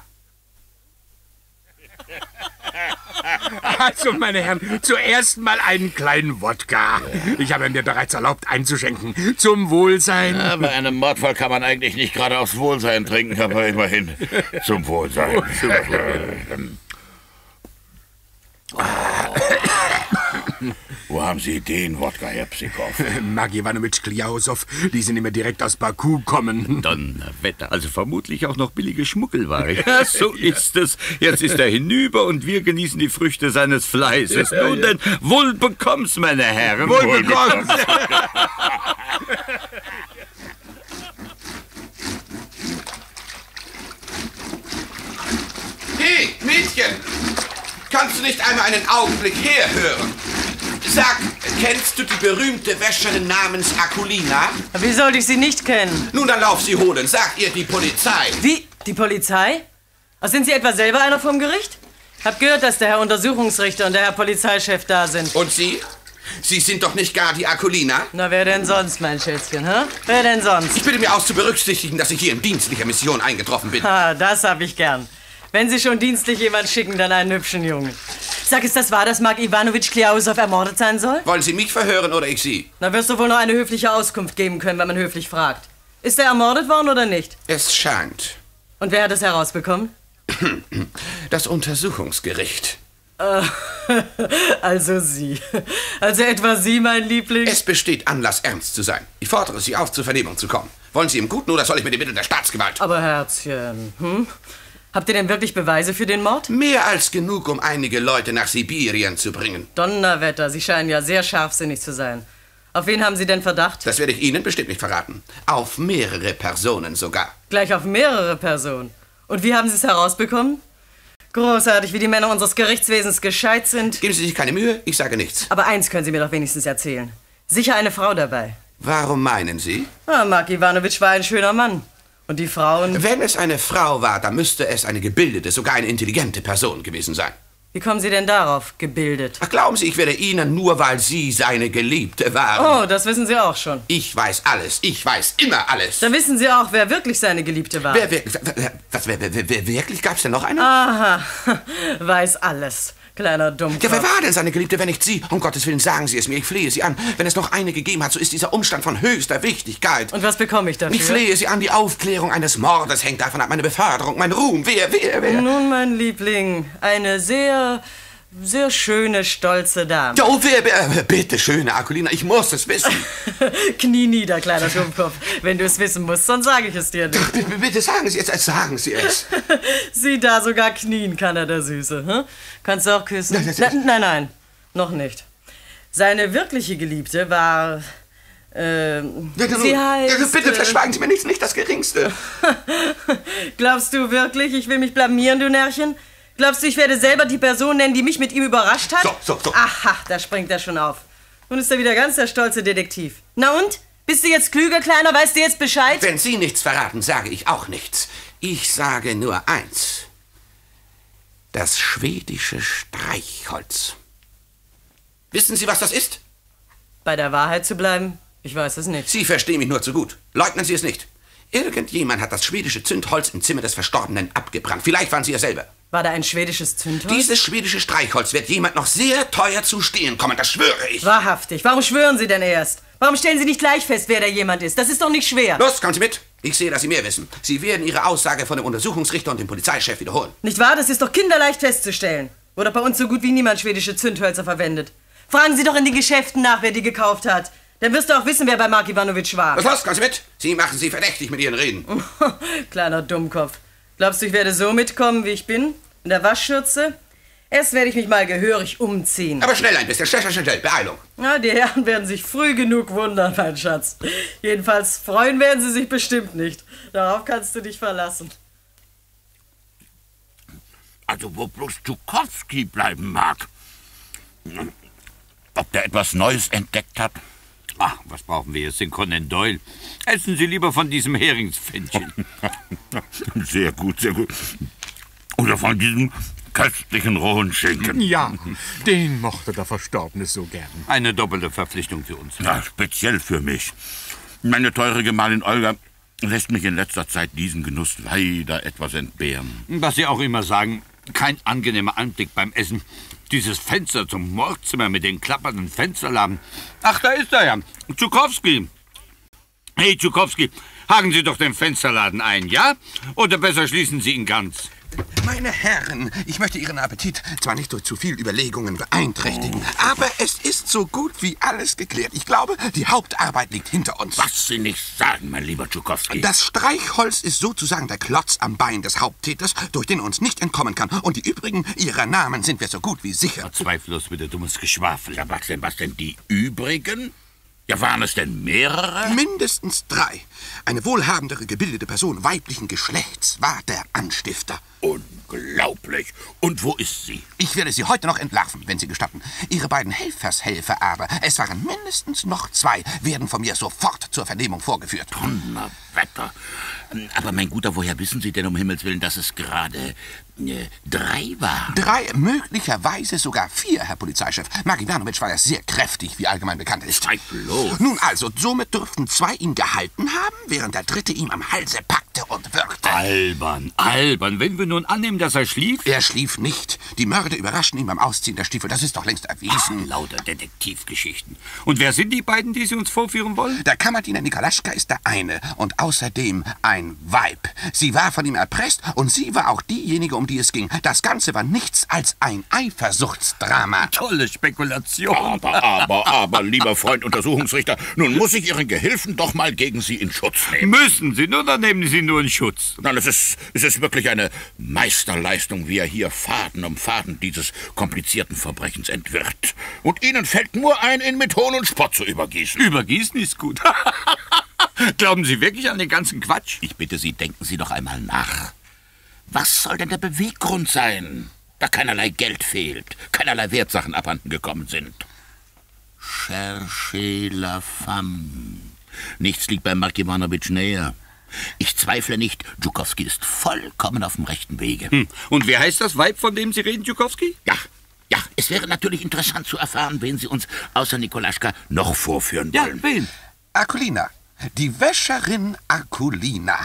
Also, meine Herren, zuerst mal einen kleinen Wodka. Ich habe mir bereits erlaubt einzuschenken. Zum Wohlsein. Ja, bei einem Mordfall kann man eigentlich nicht gerade aufs Wohlsein trinken, aber immerhin zum Wohlsein. Wo haben Sie den Wodka, Herr Psikow? Maggi Iwanowitsch Kliausow, die sind immer direkt aus Baku kommen. Donnerwetter, also vermutlich auch noch billige Schmuggelware. Ja, so ist es. Jetzt ist er hinüber und wir genießen die Früchte seines Fleißes. Nun denn, wohl bekomm's, meine Herren. Wohl bekomm's. Hey, Mädchen! Kannst du nicht einmal einen Augenblick herhören? Sag, kennst du die berühmte Wäscherin namens Akulina? Wie sollte ich sie nicht kennen? Nun, dann lauf sie holen. Sag ihr die Polizei. Wie? Die Polizei? Sind Sie etwa selber einer vom Gericht? Hab gehört, dass der Herr Untersuchungsrichter und der Herr Polizeichef da sind. Und Sie? Sie sind doch nicht gar die Akulina? Na, wer denn sonst, mein Schätzchen, hä? Wer denn sonst? Ich bitte mir aus zu berücksichtigen, dass ich hier in dienstlicher Mission eingetroffen bin. Das hab ich gern. Wenn Sie schon dienstlich jemand schicken, dann einen hübschen Jungen. Sag, ist das wahr, dass Maggi Iwanowitsch Kliausow ermordet sein soll? Wollen Sie mich verhören oder ich Sie? Na, wirst du wohl noch eine höfliche Auskunft geben können, wenn man höflich fragt. Ist er ermordet worden oder nicht? Es scheint. Und wer hat es herausbekommen? Das Untersuchungsgericht. Also Sie. Also etwa Sie, mein Liebling? Es besteht Anlass, ernst zu sein. Ich fordere Sie auf, zur Vernehmung zu kommen. Wollen Sie im Guten oder soll ich mit den Mitteln der Staatsgewalt? Aber Herzchen, Habt ihr denn wirklich Beweise für den Mord? Mehr als genug, um einige Leute nach Sibirien zu bringen. Donnerwetter, Sie scheinen ja sehr scharfsinnig zu sein. Auf wen haben Sie denn Verdacht? Das werde ich Ihnen bestimmt nicht verraten. Auf mehrere Personen sogar. Gleich auf mehrere Personen? Und wie haben Sie es herausbekommen? Großartig, wie die Männer unseres Gerichtswesens gescheit sind. Geben Sie sich keine Mühe, ich sage nichts. Aber eins können Sie mir doch wenigstens erzählen. Sicher eine Frau dabei. Warum meinen Sie? Maggi Iwanowitsch war ein schöner Mann. Und die Frauen? Wenn es eine Frau war, dann müsste es eine gebildete, sogar eine intelligente Person gewesen sein. Wie kommen Sie denn darauf, gebildet? Ach, glauben Sie, ich werde Ihnen, nur weil Sie seine Geliebte waren. Oh, das wissen Sie auch schon. Ich weiß alles. Ich weiß immer alles. Dann wissen Sie auch, wer wirklich seine Geliebte war. Wer wirklich? Gab's denn noch eine? Aha, weiß alles. Kleiner Dummkopf. Ja, wer war denn seine Geliebte, wenn nicht Sie? Um Gottes Willen, sagen Sie es mir, ich flehe Sie an. Wenn es noch eine gegeben hat, so ist dieser Umstand von höchster Wichtigkeit. Und was bekomme ich dafür? Ich flehe Sie an, die Aufklärung eines Mordes hängt davon ab, meine Beförderung, mein Ruhm. Wer? Nun, mein Liebling, eine sehr schöne, stolze Dame. Oh, wer? Bitte, schöne Akulina, ich muss es wissen. Knie nieder, kleiner Dummkopf. Wenn du es wissen musst, dann sage ich es dir nicht. Bitte sagen Sie es, sagen Sie es. Sieh da, sogar knien kann er, der Süße. Hm? Kannst du auch küssen? Nein, noch nicht. Seine wirkliche Geliebte war... sie heißt... Bitte verschweigen Sie mir nichts, nicht das Geringste. Glaubst du wirklich, ich will mich blamieren, du Närrchen? Glaubst du, ich werde selber die Person nennen, die mich mit ihm überrascht hat? So. Aha, da springt er schon auf. Nun ist er wieder ganz der stolze Detektiv. Na und? Bist du jetzt klüger, Kleiner? Weißt du jetzt Bescheid? Wenn Sie nichts verraten, sage ich auch nichts. Ich sage nur eins. Das schwedische Streichholz. Wissen Sie, was das ist? Bei der Wahrheit zu bleiben? Ich weiß es nicht. Sie verstehen mich nur zu gut. Leugnen Sie es nicht. Irgendjemand hat das schwedische Zündholz im Zimmer des Verstorbenen abgebrannt. Vielleicht waren Sie es selber. War da ein schwedisches Zündholz? Dieses schwedische Streichholz wird jemand noch sehr teuer zu stehen kommen, das schwöre ich. Wahrhaftig. Warum schwören Sie denn erst? Warum stellen Sie nicht gleich fest, wer der jemand ist? Das ist doch nicht schwer. Los, kommen Sie mit. Ich sehe, dass Sie mehr wissen. Sie werden Ihre Aussage von dem Untersuchungsrichter und dem Polizeichef wiederholen. Nicht wahr? Das ist doch kinderleicht festzustellen. Wurde bei uns so gut wie niemand schwedische Zündhölzer verwendet. Fragen Sie doch in den Geschäften nach, wer die gekauft hat. Dann wirst du auch wissen, wer bei Mark Iwanowitsch war. Los, kommen Sie mit. Sie machen Sie verdächtig mit Ihren Reden. Kleiner Dummkopf. Glaubst du, ich werde so mitkommen, wie ich bin? In der Waschschürze? Erst werde ich mich mal gehörig umziehen. Aber schnell ein bisschen. Schnell. Beeilung. Na, die Herren werden sich früh genug wundern, mein Schatz. Jedenfalls freuen werden sie sich bestimmt nicht. Darauf kannst du dich verlassen. Also, wo bloß Tschukowski bleiben mag. Ob der etwas Neues entdeckt hat? Ach, was brauchen wir jetzt? Den Conan Doyle. Essen Sie lieber von diesem Heringspfännchen. Sehr gut. Oder von diesem köstlichen rohen Schinken. Ja, den mochte der Verstorbene so gern. Eine doppelte Verpflichtung für uns. Ja, speziell für mich. Meine teure Gemahlin Olga lässt mich in letzter Zeit diesen Genuss leider etwas entbehren. Was Sie auch immer sagen, kein angenehmer Anblick beim Essen. Dieses Fenster zum Mordzimmer mit den klappernden Fensterladen. Ach, da ist er ja. Tschukowski. Hey, Tschukowski, haken Sie doch den Fensterladen ein, ja? Oder besser schließen Sie ihn ganz. Meine Herren, ich möchte Ihren Appetit zwar nicht durch zu viel Überlegungen beeinträchtigen, aber es ist so gut wie alles geklärt. Ich glaube, die Hauptarbeit liegt hinter uns. Was Sie nicht sagen, mein lieber Tschukowski. Das Streichholz ist sozusagen der Klotz am Bein des Haupttäters, durch den er uns nicht entkommen kann. Und die übrigen, ihrer Namen sind wir so gut wie sicher. Zweifellos wieder dummes Geschwafel. Ja, was denn die übrigen? Ja, waren es denn mehrere? Mindestens 3. Eine wohlhabendere, gebildete Person weiblichen Geschlechts war der Anstifter. Unglaublich. Und wo ist sie? Ich werde sie heute noch entlarven, wenn Sie gestatten. Ihre beiden Helfershelfer aber, es waren mindestens noch 2, werden von mir sofort zur Vernehmung vorgeführt. Donnerwetter. Aber mein Guter, woher wissen Sie denn um Himmels Willen, dass es gerade 3 waren? 3, möglicherweise sogar 4, Herr Polizeichef. Mark Iwanowitsch war ja sehr kräftig, wie allgemein bekannt ist. Zweifellos. Nun also, somit dürften 2 ihn gehalten haben, während der 3. ihm am Halse packte und würgte. Albern. Wenn wir nun annehmen, dass er schlief? Er schlief nicht. Die Mörder überraschten ihn beim Ausziehen der Stiefel. Das ist doch längst erwiesen. Lauter Detektivgeschichten. Und wer sind die beiden, die Sie uns vorführen wollen? Der Kammerdiener Nikolaschka ist der eine und außerdem ein Weib. Sie war von ihm erpresst und sie war auch diejenige, um die es ging. Das Ganze war nichts als ein Eifersuchtsdrama. Tolle Spekulation. Aber, lieber Freund Untersuchungsrichter, nun muss ich Ihren Gehilfen doch mal gegen Sie in Schutz nehmen. Müssen Sie, oder nehmen Sie nur in Schutz? Nein, es ist wirklich eine Meisterleistung, wie er hier Faden um Faden dieses komplizierten Verbrechens entwirrt. Und Ihnen fällt nur ein, ihn mit Hohn und Spott zu übergießen. Übergießen ist gut. Glauben Sie wirklich an den ganzen Quatsch? Ich bitte Sie, denken Sie doch einmal nach. Was soll denn der Beweggrund sein, da keinerlei Geld fehlt, keinerlei Wertsachen abhanden gekommen sind? Cherchez la femme. Nichts liegt bei Mark Iwanowitsch näher. Ich zweifle nicht, Tschukowski ist vollkommen auf dem rechten Wege. Und wer heißt das Weib, von dem Sie reden, Tschukowski? Ja, es wäre natürlich interessant zu erfahren, wen Sie uns außer Nikolaschka noch vorführen wollen. Ja, wen? Akulina. Die Wäscherin Akulina.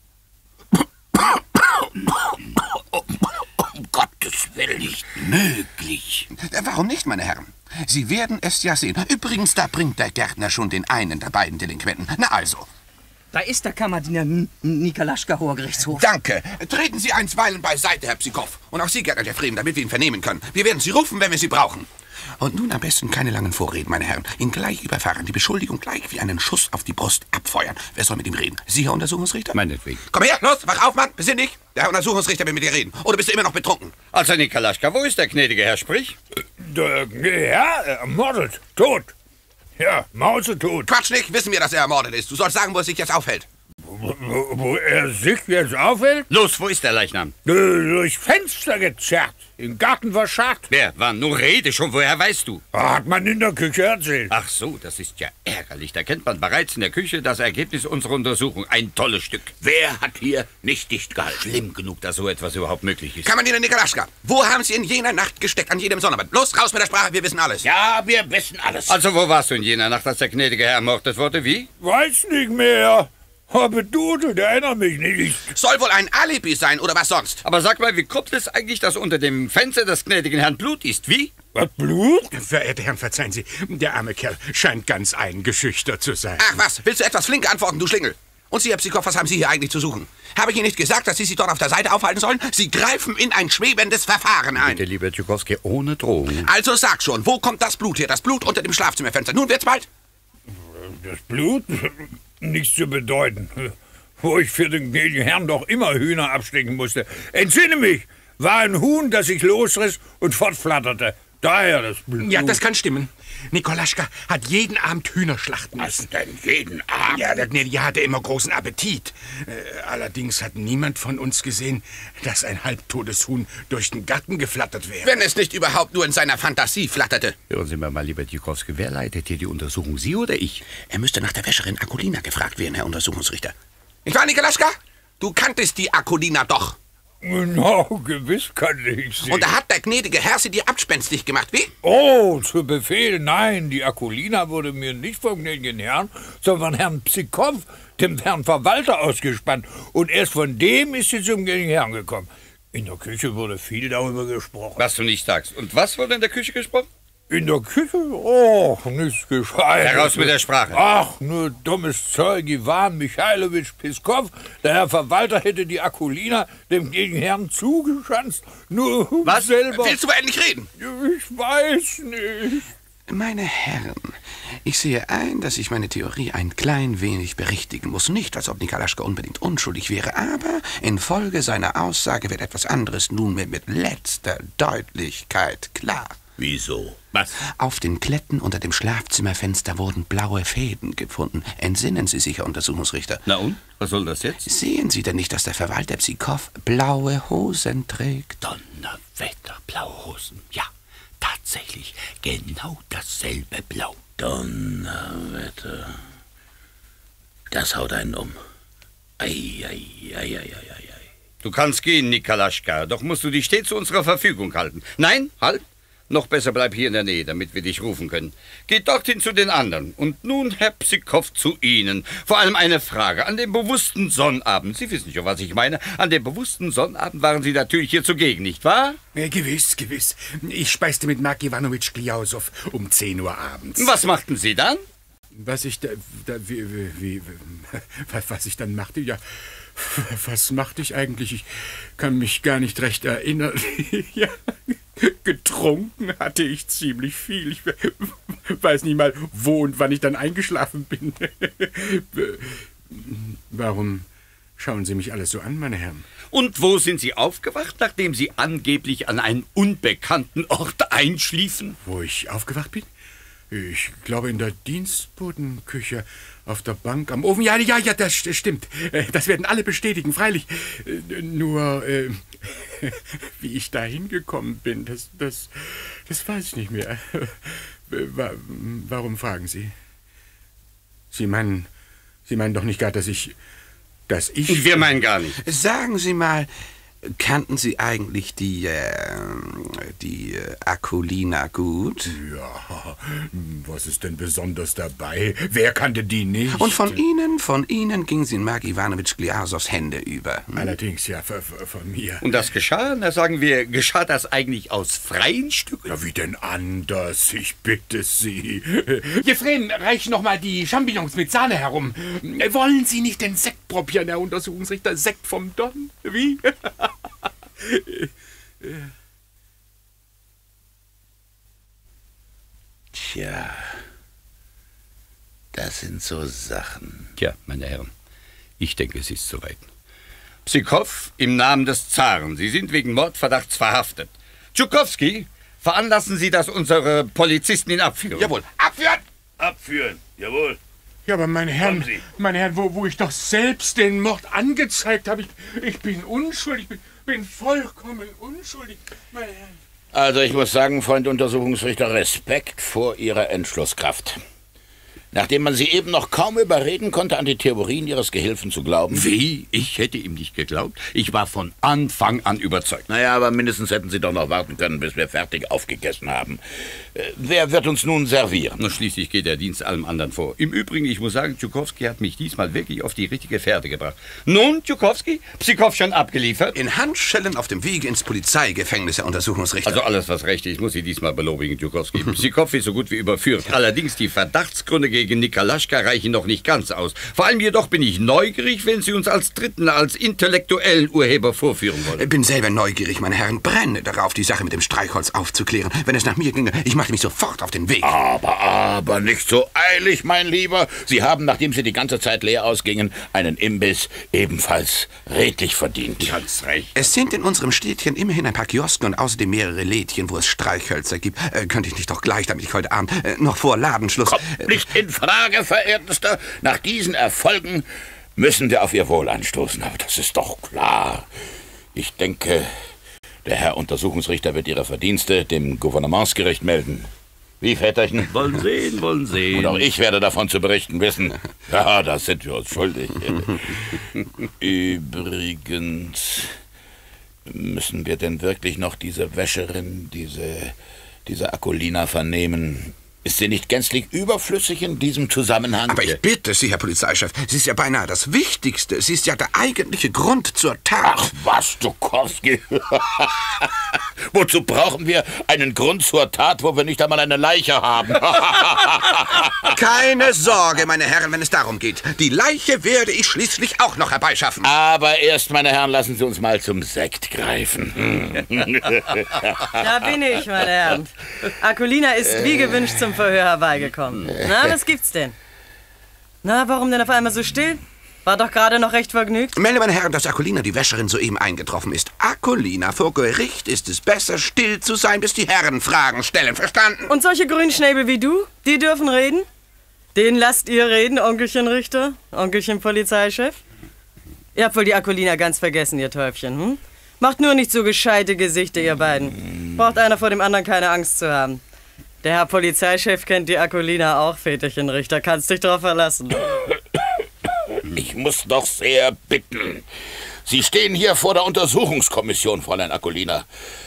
Um Gottes Willen, nicht möglich. Warum nicht, meine Herren? Sie werden es ja sehen. Übrigens, da bringt der Gärtner schon den einen der beiden Delinquenten. Na also. Da ist der Kammerdiener Nikolaschka, Hoher Gerichtshof. Danke. Treten Sie einstweilen beiseite, Herr Psikow. Und auch Sie, Gärtner Jeffrem, damit wir ihn vernehmen können. Wir werden Sie rufen, wenn wir Sie brauchen. Und nun am besten keine langen Vorreden, meine Herren. Ihn gleich überfahren, die Beschuldigung gleich wie einen Schuss auf die Brust abfeuern. Wer soll mit ihm reden? Sie, Herr Untersuchungsrichter? Meinetwegen. Komm her, los, wach auf, Mann, besinn dich. Der Herr Untersuchungsrichter will mit dir reden. Oder bist du immer noch betrunken? Also, Nikolaschka, wo ist der gnädige Herr? Sprich. Der Herr ermordet, tot. Ja, mausetot. Quatsch nicht, wissen wir, dass er ermordet ist. Du sollst sagen, wo er sich jetzt aufhält. Wo er sich jetzt aufhält? Los, wo ist der Leichnam? Durch Fenster gezerrt, im Garten verscharrt. Wer war? Nur rede schon, woher weißt du? Hat man in der Küche erzählt. Ach so, das ist ja ärgerlich. Da kennt man bereits in der Küche das Ergebnis unserer Untersuchung. Ein tolles Stück. Wer hat hier nicht dicht gehalten? Schlimm genug, dass so etwas überhaupt möglich ist. Kammerdiener Nikolaschka, wo haben Sie in jener Nacht gesteckt, an jedem Sonnabend? Los, raus mit der Sprache, wir wissen alles. Ja, wir wissen alles. Also, wo warst du in jener Nacht, als der gnädige Herr ermordet wurde? Wie? Weiß nicht mehr. Habe dudelt, erinnere mich nicht. Soll wohl ein Alibi sein, oder was sonst? Aber sag mal, wie kommt es eigentlich, dass unter dem Fenster des gnädigen Herrn Blut ist? Wie? Was, Blut? Verehrte Herren, verzeihen Sie, der arme Kerl scheint ganz eingeschüchtert zu sein. Ach was, willst du etwas flink antworten, du Schlingel? Und Sie, Herr Psikow, was haben Sie hier eigentlich zu suchen? Habe ich Ihnen nicht gesagt, dass Sie sich dort auf der Seite aufhalten sollen? Sie greifen in ein schwebendes Verfahren ein. Bitte, lieber Tschukowski, ohne Drohung. Also sag schon, wo kommt das Blut her? Das Blut unter dem Schlafzimmerfenster. Nun wird's bald. Das Blut? Nichts zu bedeuten. Wo ich für den gnädigen Herrn doch immer Hühner abstecken musste. Entsinne mich, war ein Huhn, das sich losriss und fortflatterte. Daher das Blut. Ja, das kann stimmen. Nikolaschka hat jeden Abend Hühner schlachten müssen. Was denn jeden Abend? Ja, der gnädige hatte immer großen Appetit. Allerdings hat niemand von uns gesehen, dass ein halbtotes Huhn durch den Garten geflattert wäre. Wenn es nicht überhaupt nur in seiner Fantasie flatterte. Hören Sie mir mal, lieber Tschukowski, wer leitet hier die Untersuchung, Sie oder ich? Er müsste nach der Wäscherin Akulina gefragt werden, Herr Untersuchungsrichter. Nicht wahr, Nikolaschka? Du kanntest die Akulina doch. No, gewiss kannte ich sie. Und da hat der gnädige Herr sie dir abspenstig gemacht, wie? Oh, zu Befehl, nein, die Akulina wurde mir nicht vom gnädigen Herrn, sondern von Herrn Psikow, dem Herrn Verwalter, ausgespannt. Und erst von dem ist sie zum gnädigen Herrn gekommen. In der Küche wurde viel darüber gesprochen. Was du nicht sagst. Und was wurde in der Küche gesprochen? In der Küche? Oh, nichts Gescheites. Heraus mit der Sprache. Ach, nur dummes Zeug. Iwan Michailowitsch Pskow, der Herr Verwalter, hätte die Akulina dem gnädigen Herrn zugeschanzt. Nur was? Selber. Willst du endlich reden? Ich weiß nicht. Meine Herren, ich sehe ein, dass ich meine Theorie ein klein wenig berichtigen muss. Nicht, als ob Nikolaschka unbedingt unschuldig wäre, aber infolge seiner Aussage wird etwas anderes nunmehr mit letzter Deutlichkeit klar. Wieso? Was? Auf den Kletten unter dem Schlafzimmerfenster wurden blaue Fäden gefunden. Entsinnen Sie sich, Herr Untersuchungsrichter. Na und? Was soll das jetzt? Sehen Sie denn nicht, dass der Verwalter Psikow blaue Hosen trägt? Donnerwetter, blaue Hosen. Ja, tatsächlich. Genau dasselbe Blau. Donnerwetter. Das haut einen um. Ei. Du kannst gehen, Nikolaschka, doch musst du dich stets zu unserer Verfügung halten. Nein, halt. Noch besser bleib hier in der Nähe, damit wir dich rufen können. Geht dorthin zu den anderen. Und nun, Herr Psikow, zu Ihnen. Vor allem eine Frage. An dem bewussten Sonnabend, Sie wissen schon, was ich meine, an dem bewussten Sonnabend waren Sie natürlich hier zugegen, nicht wahr? Ja, gewiss. Ich speiste mit Mark Iwanowitsch Kliausow um 10 Uhr abends. Was machten Sie dann? Was ich was ich dann machte? Ja, was machte ich eigentlich? Ich kann mich gar nicht recht erinnern. Ja, getrunken hatte ich ziemlich viel. Ich weiß nicht mal, wo und wann ich dann eingeschlafen bin. Warum schauen Sie mich alles so an, meine Herren? Und wo sind Sie aufgewacht, nachdem Sie angeblich an einem unbekannten Ort einschliefen? Wo ich aufgewacht bin? Ich glaube, in der Dienstbotenküche, auf der Bank, am Ofen. Ja, das stimmt. Das werden alle bestätigen, freilich. Nur, wie ich da hingekommen bin, das weiß ich nicht mehr. Warum fragen Sie? Sie meinen doch nicht gar, dass ich... Wir meinen gar nicht. Sagen Sie mal, kannten Sie eigentlich die Akulina gut? Ja, was ist denn besonders dabei? Wer kannte die nicht? Und von Ihnen ging sie in Mark Iwanowitsch Kliasows Hände über. Allerdings, ja, von mir. Und das geschah? Na, sagen wir, geschah das eigentlich aus freien Stücken? Ja, wie denn anders? Ich bitte Sie. Jefrem, reich noch mal die Champignons mit Sahne herum. Wollen Sie nicht den Sekt probieren, Herr Untersuchungsrichter? Sekt vom Don? Wie? Tja, das sind so Sachen. Tja, meine Herren, ich denke, es ist soweit. Psikow, im Namen des Zaren, Sie sind wegen Mordverdachts verhaftet. Tschukowski, veranlassen Sie, dass unsere Polizisten ihn abführen. Jawohl, abführen! Abführen, jawohl. Ja, aber meine Herren, wo ich doch selbst den Mord angezeigt habe, ich bin unschuldig, bin vollkommen unschuldig, meine Herren. Also ich muss sagen, Freund Untersuchungsrichter, Respekt vor Ihrer Entschlusskraft. Nachdem man Sie eben noch kaum überreden konnte, an die Theorien Ihres Gehilfen zu glauben. Wie? Ich hätte ihm nicht geglaubt. Ich war von Anfang an überzeugt. Naja, aber mindestens hätten Sie doch noch warten können, bis wir fertig aufgegessen haben. Wer wird uns nun servieren? Na, schließlich geht der Dienst allem anderen vor. Im Übrigen, ich muss sagen, Tschukowski hat mich diesmal wirklich auf die richtige Fährte gebracht. Nun, Tschukowski, Psikow schon abgeliefert? In Handschellen auf dem Wege ins Polizeigefängnis, Herr Untersuchungsrichter. Also alles, was recht ist, muss ich diesmal belobigen, Tschukowski. Psikow ist so gut wie überführt. Allerdings die Verdachtsgründe gegen Nikolaschka reichen noch nicht ganz aus. Vor allem jedoch bin ich neugierig, wenn Sie uns als Dritten, als intellektuellen Urheber vorführen wollen. Ich bin selber neugierig, meine Herren. Brenne darauf, die Sache mit dem Streichholz aufzuklären. Wenn es nach mir ginge, ich machte mich sofort auf den Weg. Aber nicht so eilig, mein Lieber. Sie haben, nachdem Sie die ganze Zeit leer ausgingen, einen Imbiss ebenfalls redlich verdient. Ganz recht. Es sind in unserem Städtchen immerhin ein paar Kiosken und außerdem mehrere Lädchen, wo es Streichhölzer gibt. Könnte ich nicht doch gleich, damit ich heute Abend noch vor Ladenschluss... Kommt nicht in Frage, verehrtester. Nach diesen Erfolgen müssen wir auf Ihr Wohl anstoßen. Aber das ist doch klar. Ich denke, der Herr Untersuchungsrichter wird Ihre Verdienste dem Gouvernementsgericht melden. Wie, Väterchen? Wollen sehen, wollen sehen. Und auch ich werde davon zu berichten wissen. Ja, das sind wir uns schuldig. Übrigens, müssen wir denn wirklich noch diese Wäscherin, diese Akulina vernehmen? Ist sie nicht gänzlich überflüssig in diesem Zusammenhang? Aber ich bitte Sie, Herr Polizeichef, sie ist ja beinahe das Wichtigste. Sie ist ja der eigentliche Grund zur Tat. Ach was, Dukowski. Wozu brauchen wir einen Grund zur Tat, wo wir nicht einmal eine Leiche haben? Keine Sorge, meine Herren, wenn es darum geht. Die Leiche werde ich schließlich auch noch herbeischaffen. Aber erst, meine Herren, lassen Sie uns mal zum Sekt greifen. Da bin ich, meine Herren. Akulina ist wie gewünscht zum Verhör herbeigekommen. Na, was gibt's denn? Na, warum denn auf einmal so still? War doch gerade noch recht vergnügt. Melde, meine Herren, dass Akulina, die Wäscherin, soeben eingetroffen ist. Akulina, vor Gericht ist es besser, still zu sein, bis die Herren Fragen stellen. Verstanden? Und solche Grünschnäbel wie du, die dürfen reden? Den lasst ihr reden, Onkelchen Richter, Onkelchen Polizeichef? Ihr habt wohl die Akulina ganz vergessen, ihr Täubchen, hm? Macht nur nicht so gescheite Gesichter, ihr beiden. Braucht einer vor dem anderen keine Angst zu haben. Der Herr Polizeichef kennt die Akulina auch, Väterchen Richter. Kannst dich drauf verlassen. Ich muss doch sehr bitten. Sie stehen hier vor der Untersuchungskommission, Fräulein Akulina.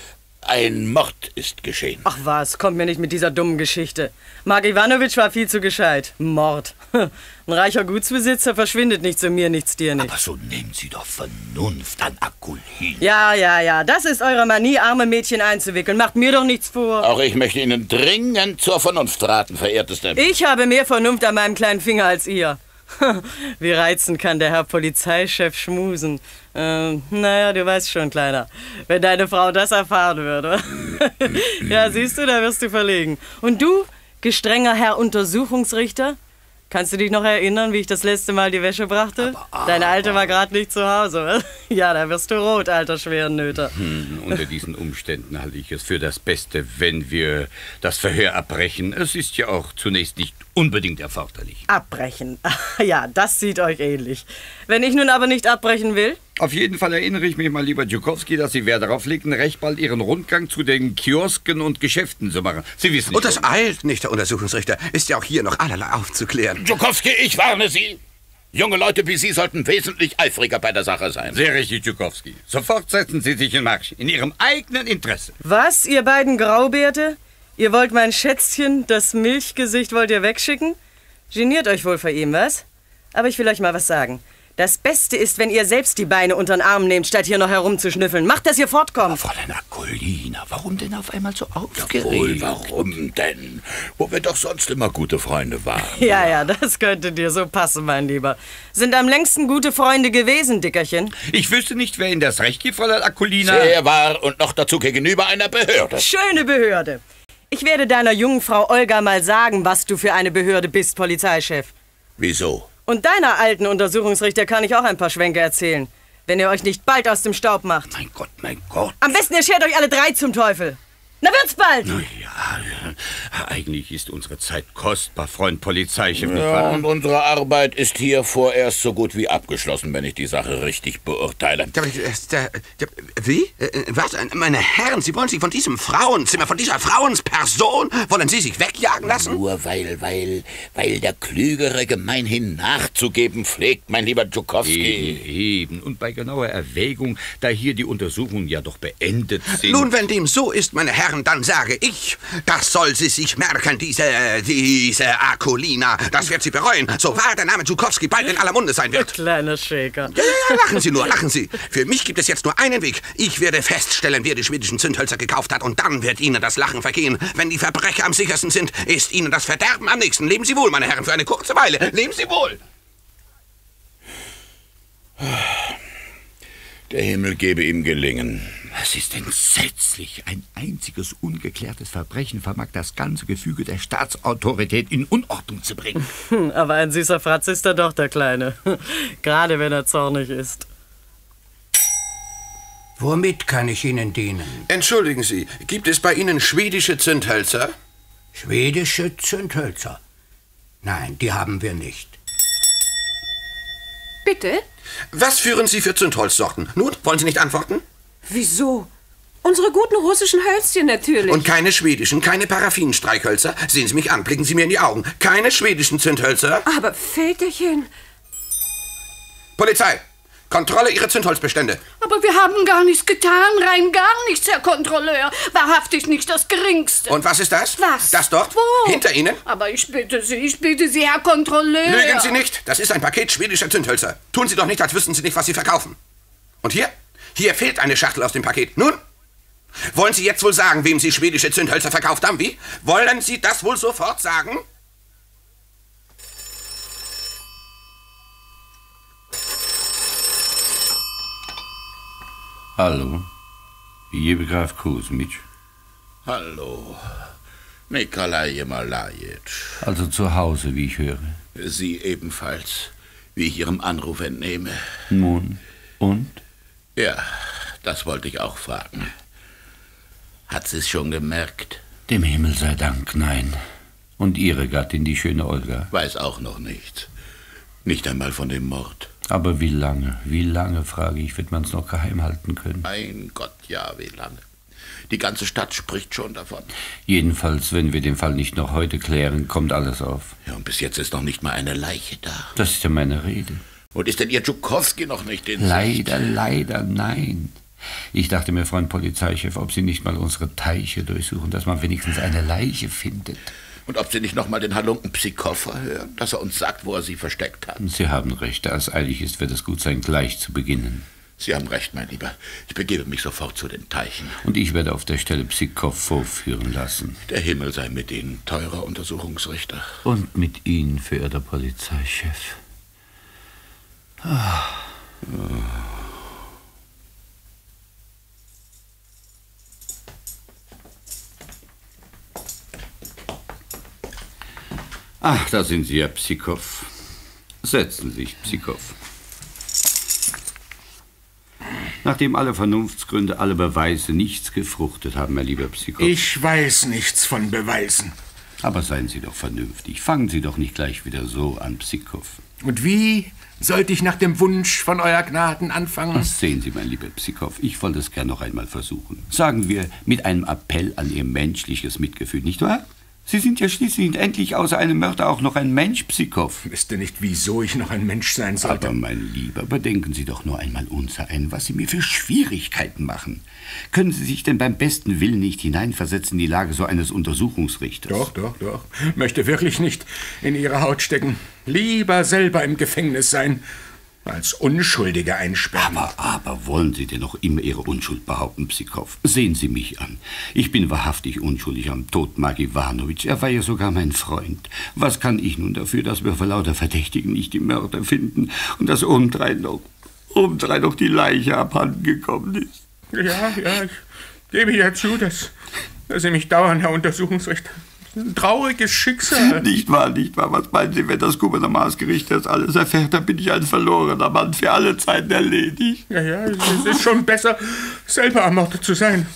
Ein Mord ist geschehen. Ach was, kommt mir nicht mit dieser dummen Geschichte. Mark Iwanowitsch war viel zu gescheit. Mord. Ein reicher Gutsbesitzer verschwindet nicht zu mir, nichts dir nicht. Aber so nehmen Sie doch Vernunft an, Akulina. Ja, das ist eure Manie, arme Mädchen einzuwickeln. Macht mir doch nichts vor. Auch ich möchte Ihnen dringend zur Vernunft raten, verehrteste. Ich habe mehr Vernunft an meinem kleinen Finger als ihr. Wie reizend kann der Herr Polizeichef schmusen. Naja, du weißt schon, Kleiner, wenn deine Frau das erfahren würde. Ja, siehst du, da wirst du verlegen. Und du, gestrenger Herr Untersuchungsrichter, kannst du dich noch erinnern, wie ich das letzte Mal die Wäsche brachte? Deine Alte war gerade nicht zu Hause. Ja, da wirst du rot, alter Schwerennöter. Unter diesen Umständen halte ich es für das Beste, wenn wir das Verhör abbrechen. Es ist ja auch zunächst nicht unbedingt erforderlich. Abbrechen? Ja, das sieht euch ähnlich. Wenn ich nun aber nicht abbrechen will? Auf jeden Fall erinnere ich mich mal, lieber Tschukowski, dass Sie Wert darauf legten, recht bald Ihren Rundgang zu den Kiosken und Geschäften zu machen. Sie wissen nicht. Und das eilt nicht, Herr Untersuchungsrichter. Ist ja auch hier noch allerlei aufzuklären. Tschukowski, ich warne Sie. Junge Leute wie Sie sollten wesentlich eifriger bei der Sache sein. Sehr richtig, Tschukowski. Sofort setzen Sie sich in Marsch. In Ihrem eigenen Interesse. Was, ihr beiden Graubärte? Ihr wollt mein Schätzchen, das Milchgesicht, wollt ihr wegschicken? Geniert euch wohl vor ihm, was? Aber ich will euch mal was sagen. Das Beste ist, wenn ihr selbst die Beine unter den Arm nehmt, statt hier noch herumzuschnüffeln. Macht, dass ihr fortkommt. Fräulein Akulina, warum denn auf einmal so aufgeregt? Jawohl, warum denn? Wo wir doch sonst immer gute Freunde waren. Ja, das könnte dir so passen, mein Lieber. Sind am längsten gute Freunde gewesen, Dickerchen. Ich wüsste nicht, wer Ihnen das Recht gibt, Fräulein Akulina. Sehr wahr und noch dazu gegenüber einer Behörde. Schöne Behörde. Ich werde deiner jungen Frau Olga mal sagen, was du für eine Behörde bist, Polizeichef. Wieso? Und deiner alten Untersuchungsrichter kann ich auch ein paar Schwänke erzählen, wenn ihr euch nicht bald aus dem Staub macht. Mein Gott, mein Gott. Am besten ihr schert euch alle drei zum Teufel. Na, wird's bald! Na ja, eigentlich ist unsere Zeit kostbar, Freund Polizeichef. Ja, und unsere Arbeit ist hier vorerst so gut wie abgeschlossen, wenn ich die Sache richtig beurteile. Wie? Was? Meine Herren, Sie wollen sich von diesem Frauenzimmer, von dieser Frauensperson, wollen Sie sich wegjagen lassen? Nur weil der Klügere gemeinhin nachzugeben pflegt, mein lieber Tschukowski. Eben. Und bei genauer Erwägung, da hier die Untersuchungen ja doch beendet sind. Nun, wenn dem so ist, meine Herren, dann sage ich, das soll sie sich merken, diese Akulina. Das wird sie bereuen, so wahr der Name Tschukowski bald in aller Munde sein wird. Kleiner Schäker. Ja, lachen Sie nur, lachen Sie. Für mich gibt es jetzt nur einen Weg. Ich werde feststellen, wer die schwedischen Zündhölzer gekauft hat, und dann wird Ihnen das Lachen vergehen. Wenn die Verbrecher am sichersten sind, ist Ihnen das Verderben am nächsten. Leben Sie wohl, meine Herren, für eine kurze Weile. Leben Sie wohl. Der Himmel gebe ihm Gelingen. Es ist entsetzlich. Ein einziges ungeklärtes Verbrechen vermag das ganze Gefüge der Staatsautorität in Unordnung zu bringen. Aber ein süßer Fratz ist er doch, der Kleine. Gerade wenn er zornig ist. Womit kann ich Ihnen dienen? Entschuldigen Sie, gibt es bei Ihnen schwedische Zündhölzer? Schwedische Zündhölzer? Nein, die haben wir nicht. Bitte? Was führen Sie für Zündholzsorten? Nun, wollen Sie nicht antworten? Wieso? Unsere guten russischen Hölzchen natürlich. Und keine schwedischen, keine Paraffinstreichhölzer. Sehen Sie mich an, blicken Sie mir in die Augen. Keine schwedischen Zündhölzer. Aber Väterchen... Polizei! Kontrolle Ihrer Zündholzbestände. Aber wir haben gar nichts getan, rein gar nichts, Herr Kontrolleur. Wahrhaftig nicht das Geringste. Und was ist das? Was? Das dort? Wo? Hinter Ihnen? Aber ich bitte Sie, Herr Kontrolleur. Lügen Sie nicht. Das ist ein Paket schwedischer Zündhölzer. Tun Sie doch nicht, als wüssten Sie nicht, was Sie verkaufen. Und hier? Hier fehlt eine Schachtel aus dem Paket. Nun? Wollen Sie jetzt wohl sagen, wem Sie schwedische Zündhölzer verkauft haben? Wie? Wollen Sie das wohl sofort sagen? Hallo, Jewe Graf Kusmitsch. Hallo, Nikolai Malajitsch. Also zu Hause, wie ich höre. Sie ebenfalls, wie ich Ihrem Anruf entnehme. Nun, und? Ja, das wollte ich auch fragen. Hat sie es schon gemerkt? Dem Himmel sei Dank, nein. Und Ihre Gattin, die schöne Olga? Weiß auch noch nichts. Nicht einmal von dem Mord. Aber wie lange, frage ich, wird man es noch geheim halten können? Mein Gott, ja, wie lange? Die ganze Stadt spricht schon davon. Jedenfalls, wenn wir den Fall nicht noch heute klären, kommt alles auf. Ja, und bis jetzt ist noch nicht mal eine Leiche da. Das ist ja meine Rede. Und ist denn Ihr Tschukowski noch nicht in Sicht? Leider, nein. Ich dachte mir, Freund Polizeichef, ob Sie nicht mal unsere Teiche durchsuchen, dass man wenigstens eine Leiche findet. Und ob Sie nicht noch mal den Halunken Psikoffer hören, dass er uns sagt, wo er sie versteckt hat. Sie haben recht, da es eilig ist, wird es gut sein, gleich zu beginnen. Sie haben recht, mein Lieber. Ich begebe mich sofort zu den Teichen. Und ich werde auf der Stelle Psikow vorführen lassen. Der Himmel sei mit Ihnen, teurer Untersuchungsrichter. Und mit Ihnen, verehrter Polizeichef. Ach, da sind Sie ja, Psikow. Setzen Sie sich, Psikow. Nachdem alle Vernunftsgründe, alle Beweise nichts gefruchtet haben, mein lieber Psikow. Ich weiß nichts von Beweisen. Aber seien Sie doch vernünftig. Fangen Sie doch nicht gleich wieder so an, Psikow. Und wie sollte ich nach dem Wunsch von Euer Gnaden anfangen? Was sehen Sie, mein lieber Psikow, ich wollte es gern noch einmal versuchen. Sagen wir mit einem Appell an Ihr menschliches Mitgefühl, nicht wahr? Sie sind ja schließlich und endlich außer einem Mörder auch noch ein Mensch, Psikow. Wüsste nicht, wieso ich noch ein Mensch sein sollte. Aber, mein Lieber, bedenken Sie doch nur einmal unserein, was Sie mir für Schwierigkeiten machen. Können Sie sich denn beim besten Willen nicht hineinversetzen in die Lage so eines Untersuchungsrichters? Doch. Möchte wirklich nicht in Ihre Haut stecken. Lieber selber im Gefängnis sein, als Unschuldige einsperren. Aber wollen Sie denn noch immer Ihre Unschuld behaupten, Psikow? Sehen Sie mich an. Ich bin wahrhaftig unschuldig am Tod Mark Iwanowitsch. Er war ja sogar mein Freund. Was kann ich nun dafür, dass wir vor lauter Verdächtigen nicht die Mörder finden und dass obendrein noch die Leiche abhanden gekommen ist? Ja, ich gebe ja zu, dass Sie mich dauern, Herr Untersuchungsrichter. Ein trauriges Schicksal. Nicht wahr? Was meinen Sie, wenn das Gouvernementsgericht das alles erfährt, dann bin ich ein verlorener Mann, für alle Zeiten erledigt. Ja, es ist schon besser, selber ermordet zu sein.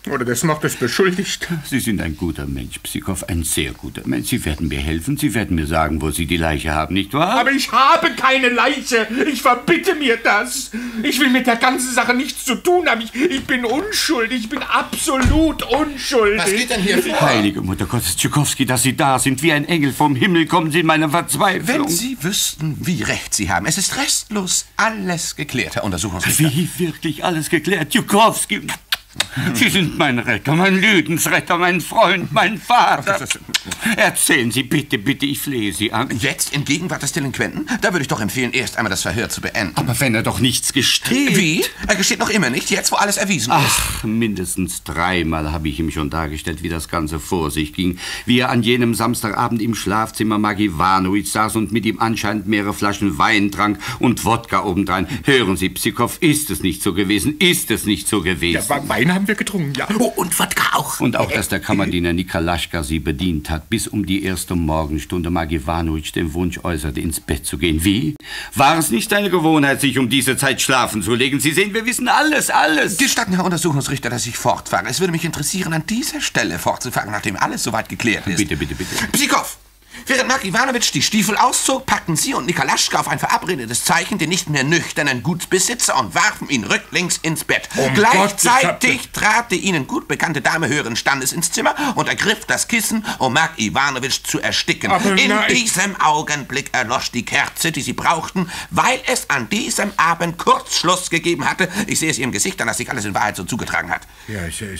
oder des Mordes beschuldigt. Sie sind ein guter Mensch, Psychow, ein sehr guter Mensch. Sie werden mir helfen, Sie werden mir sagen, wo Sie die Leiche haben, nicht wahr? Aber ich habe keine Leiche. Ich verbitte mir das. Ich will mit der ganzen Sache nichts zu tun haben. Ich bin unschuldig. Ich bin absolut unschuldig. Was geht denn hier vor? Heilige Mutter Gottes, Tschukowski, dass Sie da sind, wie ein Engel vom Himmel, kommen Sie in meine Verzweiflung. Wenn Sie wüssten, wie recht Sie haben. Es ist restlos alles geklärt, Herr Untersuchungsrichter. Wie wirklich alles geklärt, Tschukowski? Sie sind mein Retter, mein Lebensretter, mein Freund, mein Vater. Erzählen Sie bitte, bitte, ich flehe Sie an. Jetzt in Gegenwart des Delinquenten? Da würde ich doch empfehlen, erst einmal das Verhör zu beenden. Aber wenn er doch nichts gesteht. Wie? Er gesteht noch immer nicht, jetzt wo alles erwiesen ist. Ach, mindestens 3-mal habe ich ihm schon dargestellt, wie das Ganze vor sich ging. Wie er an jenem Samstagabend im Schlafzimmer Maggie Iwanowitsch saß und mit ihm anscheinend mehrere Flaschen Wein trank und Wodka obendrein. Hören Sie, Psychow, ist es nicht so gewesen? Ist es nicht so gewesen? Ja, Wein haben wir getrunken, ja. Oh, und Wodka auch. Und auch, dass der Kammerdiener Nikolaschka sie bedient hat, bis um die erste Morgenstunde Maggie Iwanowitsch den Wunsch äußerte, ins Bett zu gehen. Wie? War es nicht deine Gewohnheit, sich um diese Zeit schlafen zu legen? Sie sehen, wir wissen alles, alles. Gestatten, Herr Untersuchungsrichter, dass ich fortfahre. Es würde mich interessieren, an dieser Stelle fortzufahren, nachdem alles soweit geklärt ist. Bitte, bitte, bitte. Psychow! Während Maggie Iwanowitsch die Stiefel auszog, packten Sie und Nikolaschka auf ein verabredetes Zeichen den nicht mehr nüchternen Gutsbesitzer und warfen ihn rücklings ins Bett. Gleichzeitig trat die Ihnen gut bekannte Dame höheren Standes ins Zimmer und ergriff das Kissen, um Maggie Iwanowitsch zu ersticken. In diesem Augenblick erlosch die Kerze, die Sie brauchten, weil es an diesem Abend Kurzschluss gegeben hatte. Ich sehe es Ihrem Gesicht an, dass sich alles in Wahrheit so zugetragen hat. Ja,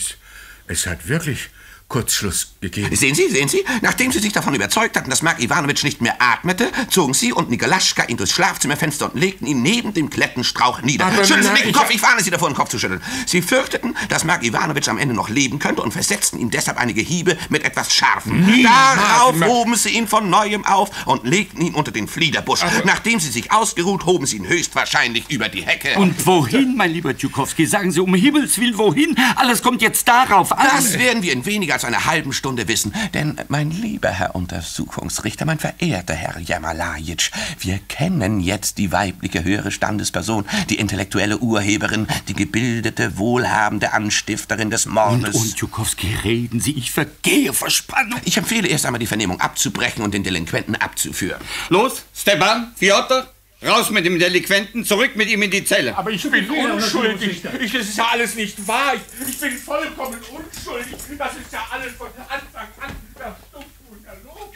es hat wirklich Kurzschluss gegeben. Sehen Sie? Nachdem Sie sich davon überzeugt hatten, dass Maggie Iwanowitsch nicht mehr atmete, zogen Sie und Nikolaschka ihn durchs Schlafzimmerfenster und legten ihn neben dem Klettenstrauch nieder. Schütteln Sie nicht den Kopf, ich warne Sie davor, den Kopf zu schütteln. Sie fürchteten, dass Maggie Iwanowitsch am Ende noch leben könnte und versetzten ihm deshalb einige Hiebe mit etwas Scharfem. Darauf hoben Sie ihn von Neuem auf und legten ihn unter den Fliederbusch. Nachdem Sie sich ausgeruht, hoben Sie ihn höchstwahrscheinlich über die Hecke. Und wohin, mein lieber Tschukowski? Sagen Sie um Himmels Willen, wohin? Alles kommt jetzt darauf an. Das werden wir in weniger als einer halben Stunde wissen. Denn, mein lieber Herr Untersuchungsrichter, mein verehrter Herr Jamalajitsch, wir kennen jetzt die weibliche höhere Standesperson, die intellektuelle Urheberin, die gebildete, wohlhabende Anstifterin des Mordes. Und Tschukowski, reden Sie, ich vergehe vor Spannung. Ich empfehle erst einmal die Vernehmung abzubrechen und den Delinquenten abzuführen. Los, Stepan, Fjodor, raus mit dem Delinquenten, zurück mit ihm in die Zelle. Aber ich bin unschuldig. Das ist ja alles nicht wahr. Ich bin vollkommen unschuldig. Das ist ja alles von Anfang an verstumpft und erlogen.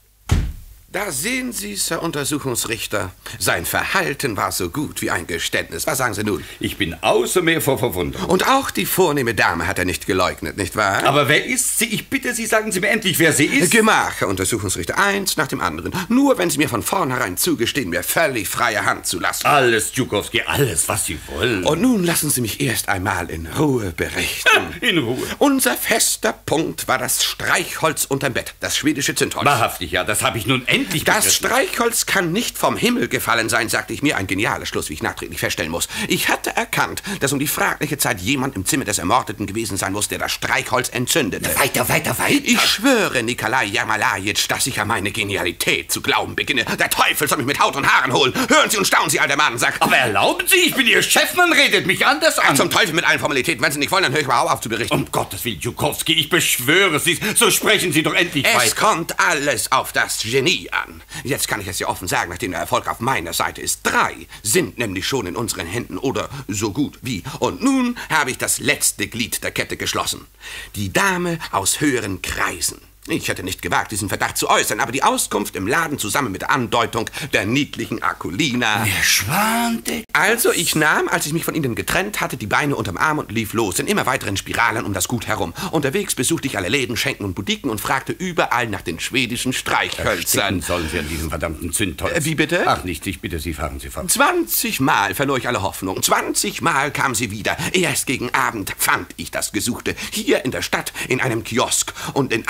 Da sehen Sie, Herr Untersuchungsrichter. Sein Verhalten war so gut wie ein Geständnis. Was sagen Sie nun? Ich bin außer mir vor Verwunderung. Und auch die vornehme Dame hat er nicht geleugnet, nicht wahr? Aber wer ist sie? Ich bitte Sie, sagen Sie mir endlich, wer sie ist. Gemach, Herr Untersuchungsrichter. Eins nach dem anderen. Nur wenn Sie mir von vornherein zugestehen, mir völlig freie Hand zu lassen. Alles, Tschukowski, alles, was Sie wollen. Und nun lassen Sie mich erst einmal in Ruhe berichten. In Ruhe. Unser fester Punkt war das Streichholz unterm Bett, das schwedische Zündholz. Wahrhaftig, ja, das habe ich nun endlich begriffen. Das Streichholz kann nicht vom Himmel gefallen sein, sagte ich mir. Ein genialer Schluss, wie ich nachträglich feststellen muss. Ich hatte erkannt, dass um die fragliche Zeit jemand im Zimmer des Ermordeten gewesen sein muss, der das Streichholz entzündete. Weiter. Ich schwöre, Nikolai Jamalajitsch, dass ich an meine Genialität zu glauben beginne. Der Teufel soll mich mit Haut und Haaren holen. Hören Sie und staunen Sie, alter Madensack. Aber erlauben Sie, ich bin Ihr Chef, man redet mich anders an. Zum Teufel mit allen Formalitäten. Wenn Sie nicht wollen, dann höre ich mal auf zu berichten. Um Gottes Willen, Tschukowski, ich beschwöre Sie, so sprechen Sie doch endlich weiter. Es kommt alles auf das Genie an. Jetzt kann ich es ja offen sagen, nachdem der Erfolg auf meiner Seite ist. 3 sind nämlich schon in unseren Händen oder so gut wie. Und nun habe ich das letzte Glied der Kette geschlossen. Die Dame aus höheren Kreisen. Ich hätte nicht gewagt, diesen Verdacht zu äußern, aber die Auskunft im Laden zusammen mit der Andeutung der niedlichen Akulina. Wer schwante? Also, ich nahm, als ich mich von ihnen getrennt hatte, die Beine unterm Arm und lief los in immer weiteren Spiralen um das Gut herum. Unterwegs besuchte ich alle Läden, Schenken und Boutiquen und fragte überall nach den schwedischen Streichhölzern. Sollen Sie an diesem verdammten Zündholz? Wie bitte? Ach, nicht, ich bitte Sie, fahren Sie fort. 20 Mal verlor ich alle Hoffnung. 20 Mal kam sie wieder. Erst gegen Abend fand ich das Gesuchte. Hier in der Stadt, in einem Kiosk. Und in einem der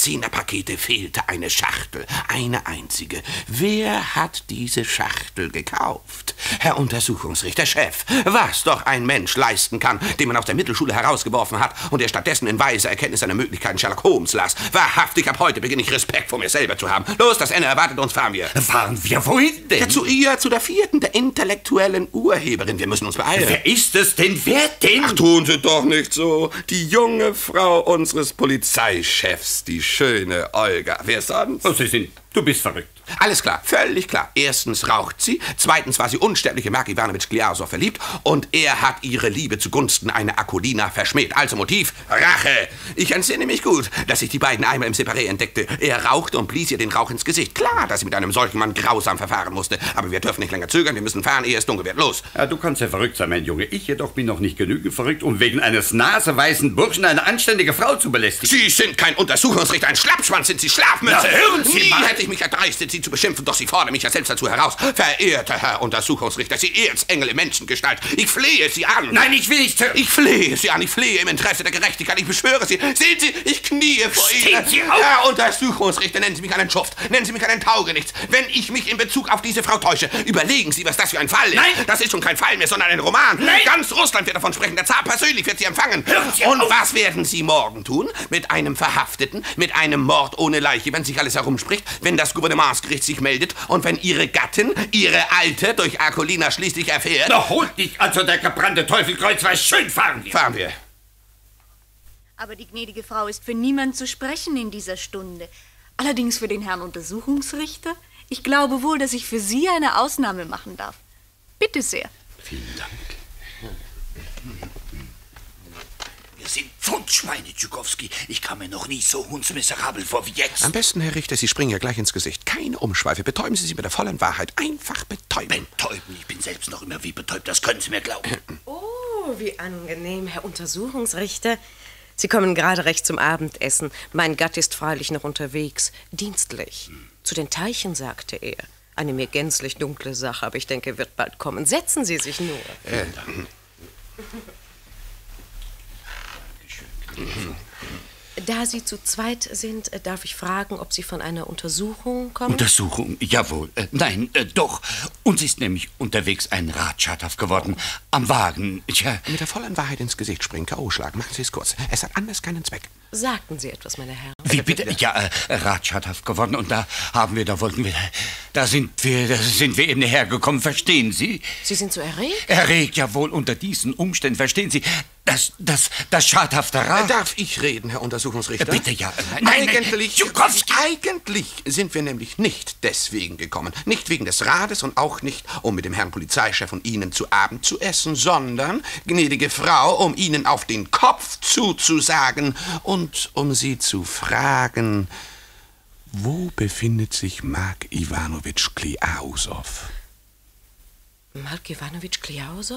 10er-Pakete fehlte eine Schachtel, eine einzige. Wer hat diese Schachtel gekauft? Herr Untersuchungsrichter, Chef, was doch ein Mensch leisten kann, den man aus der Mittelschule herausgeworfen hat und der stattdessen in weiser Erkenntnis seiner Möglichkeiten Sherlock Holmes las. Wahrhaftig, ab heute beginne ich Respekt vor mir selber zu haben. Los, das Ende erwartet uns, fahren wir. Fahren wir wohin denn? Ja, zu ihr, zu der 4., der intellektuellen Urheberin. Wir müssen uns beeilen. Wer ist es denn? Wer denn? Ach, tun Sie doch nicht so. Die junge Frau unseres Polizeichefs, die schöne Olga. Wer sonst? Oh, du bist verrückt. Alles klar, völlig klar. Erstens raucht sie, zweitens war sie unsterblich in Mark Iwanowitsch Gliasow verliebt und er hat ihre Liebe zugunsten einer Akulina verschmäht. Also Motiv, Rache. Ich entsinne mich gut, dass ich die beiden einmal im Separé entdeckte. Er rauchte und blies ihr den Rauch ins Gesicht. Klar, dass sie mit einem solchen Mann grausam verfahren musste. Aber wir dürfen nicht länger zögern, wir müssen fahren, ehe es dunkel wird. Los! Ja, du kannst ja verrückt sein, mein Junge. Ich jedoch bin noch nicht genügend verrückt, um wegen eines naseweißen Burschen eine anständige Frau zu belästigen. Sie sind kein Untersuchungsrichter, ein Schlappschwanz sind Sie, Schlafmütze! Na, hören Sie Nie mal. hätte ich mich erdreistet, Sie zu beschimpfen, doch Sie fordern mich ja selbst dazu heraus. Verehrter Herr Untersuchungsrichter, Sie Erzengel in Menschengestalt, ich flehe Sie an. Nein, ich will nicht. Ich flehe Sie an, ich flehe im Interesse der Gerechtigkeit, ich beschwöre Sie. Sehen Sie, ich kniee vor Ihnen. Sie auf. Herr Untersuchungsrichter, nennen Sie mich einen Schuft, nennen Sie mich einen Taugenichts. Wenn ich mich in Bezug auf diese Frau täusche, überlegen Sie, was das für ein Fall ist. Nein. Das ist schon kein Fall mehr, sondern ein Roman. Nein. Ganz Russland wird davon sprechen, der Zar persönlich wird Sie empfangen. Sie Und auf. was werden Sie morgen tun? Mit einem Verhafteten, mit einem Mord ohne Leiche, wenn sich alles herumspricht, wenn das Gouvernementsgericht sich meldet und wenn Ihre Gattin, Ihre Alte, durch Akulina schließlich erfährt... Na, holt dich also der gebrannte Teufelkreuz, was schön fahren wir. Fahren wir. Aber die gnädige Frau ist für niemand zu sprechen in dieser Stunde. Allerdings für den Herrn Untersuchungsrichter. Ich glaube wohl, dass ich für Sie eine Ausnahme machen darf. Bitte sehr. Vielen Dank. Wir sind Pfundschweine, Tschukowski. Ich kam mir noch nie so hundsmiserabel vor wie jetzt. Am besten, Herr Richter, Sie springen ja gleich ins Gesicht. Keine Umschweife. Betäuben Sie sich mit der vollen Wahrheit. Einfach betäuben. Betäuben? Ich bin selbst noch immer wie betäubt. Das können Sie mir glauben. Oh, wie angenehm, Herr Untersuchungsrichter. Sie kommen gerade recht zum Abendessen. Mein Gatte ist freilich noch unterwegs. Dienstlich. Zu den Teichen, sagte er. Eine mir gänzlich dunkle Sache, aber ich denke, er wird bald kommen. Setzen Sie sich nur. Da Sie zu zweit sind, darf ich fragen, ob Sie von einer Untersuchung kommen? Untersuchung? Jawohl. Nein, doch. Uns ist nämlich unterwegs ein Rad schadhaft geworden. Am Wagen. Tja. Mit der vollen Wahrheit ins Gesicht springen, K.O.-Schlag. Machen Sie es kurz. Es hat anders keinen Zweck. Sagten Sie etwas, meine Herren? Wie bitte? Ja, Rad schadhaft geworden. Und da sind wir eben hergekommen. Verstehen Sie? Sie sind so erregt? Erregt, jawohl. Unter diesen Umständen, verstehen Sie, das schadhafte Rad... Darf ich reden, Herr Untersuchungsrichter? Bitte, ja. Eigentlich sind wir nämlich nicht deswegen gekommen. Nicht wegen des Rades und auch nicht, um mit dem Herrn Polizeichef und Ihnen zu Abend zu essen, sondern, gnädige Frau, um Ihnen auf den Kopf zuzusagen und um Sie zu fragen, wo befindet sich Mark Iwanowitsch Gliasow? Mark Iwanowitsch Gliasow?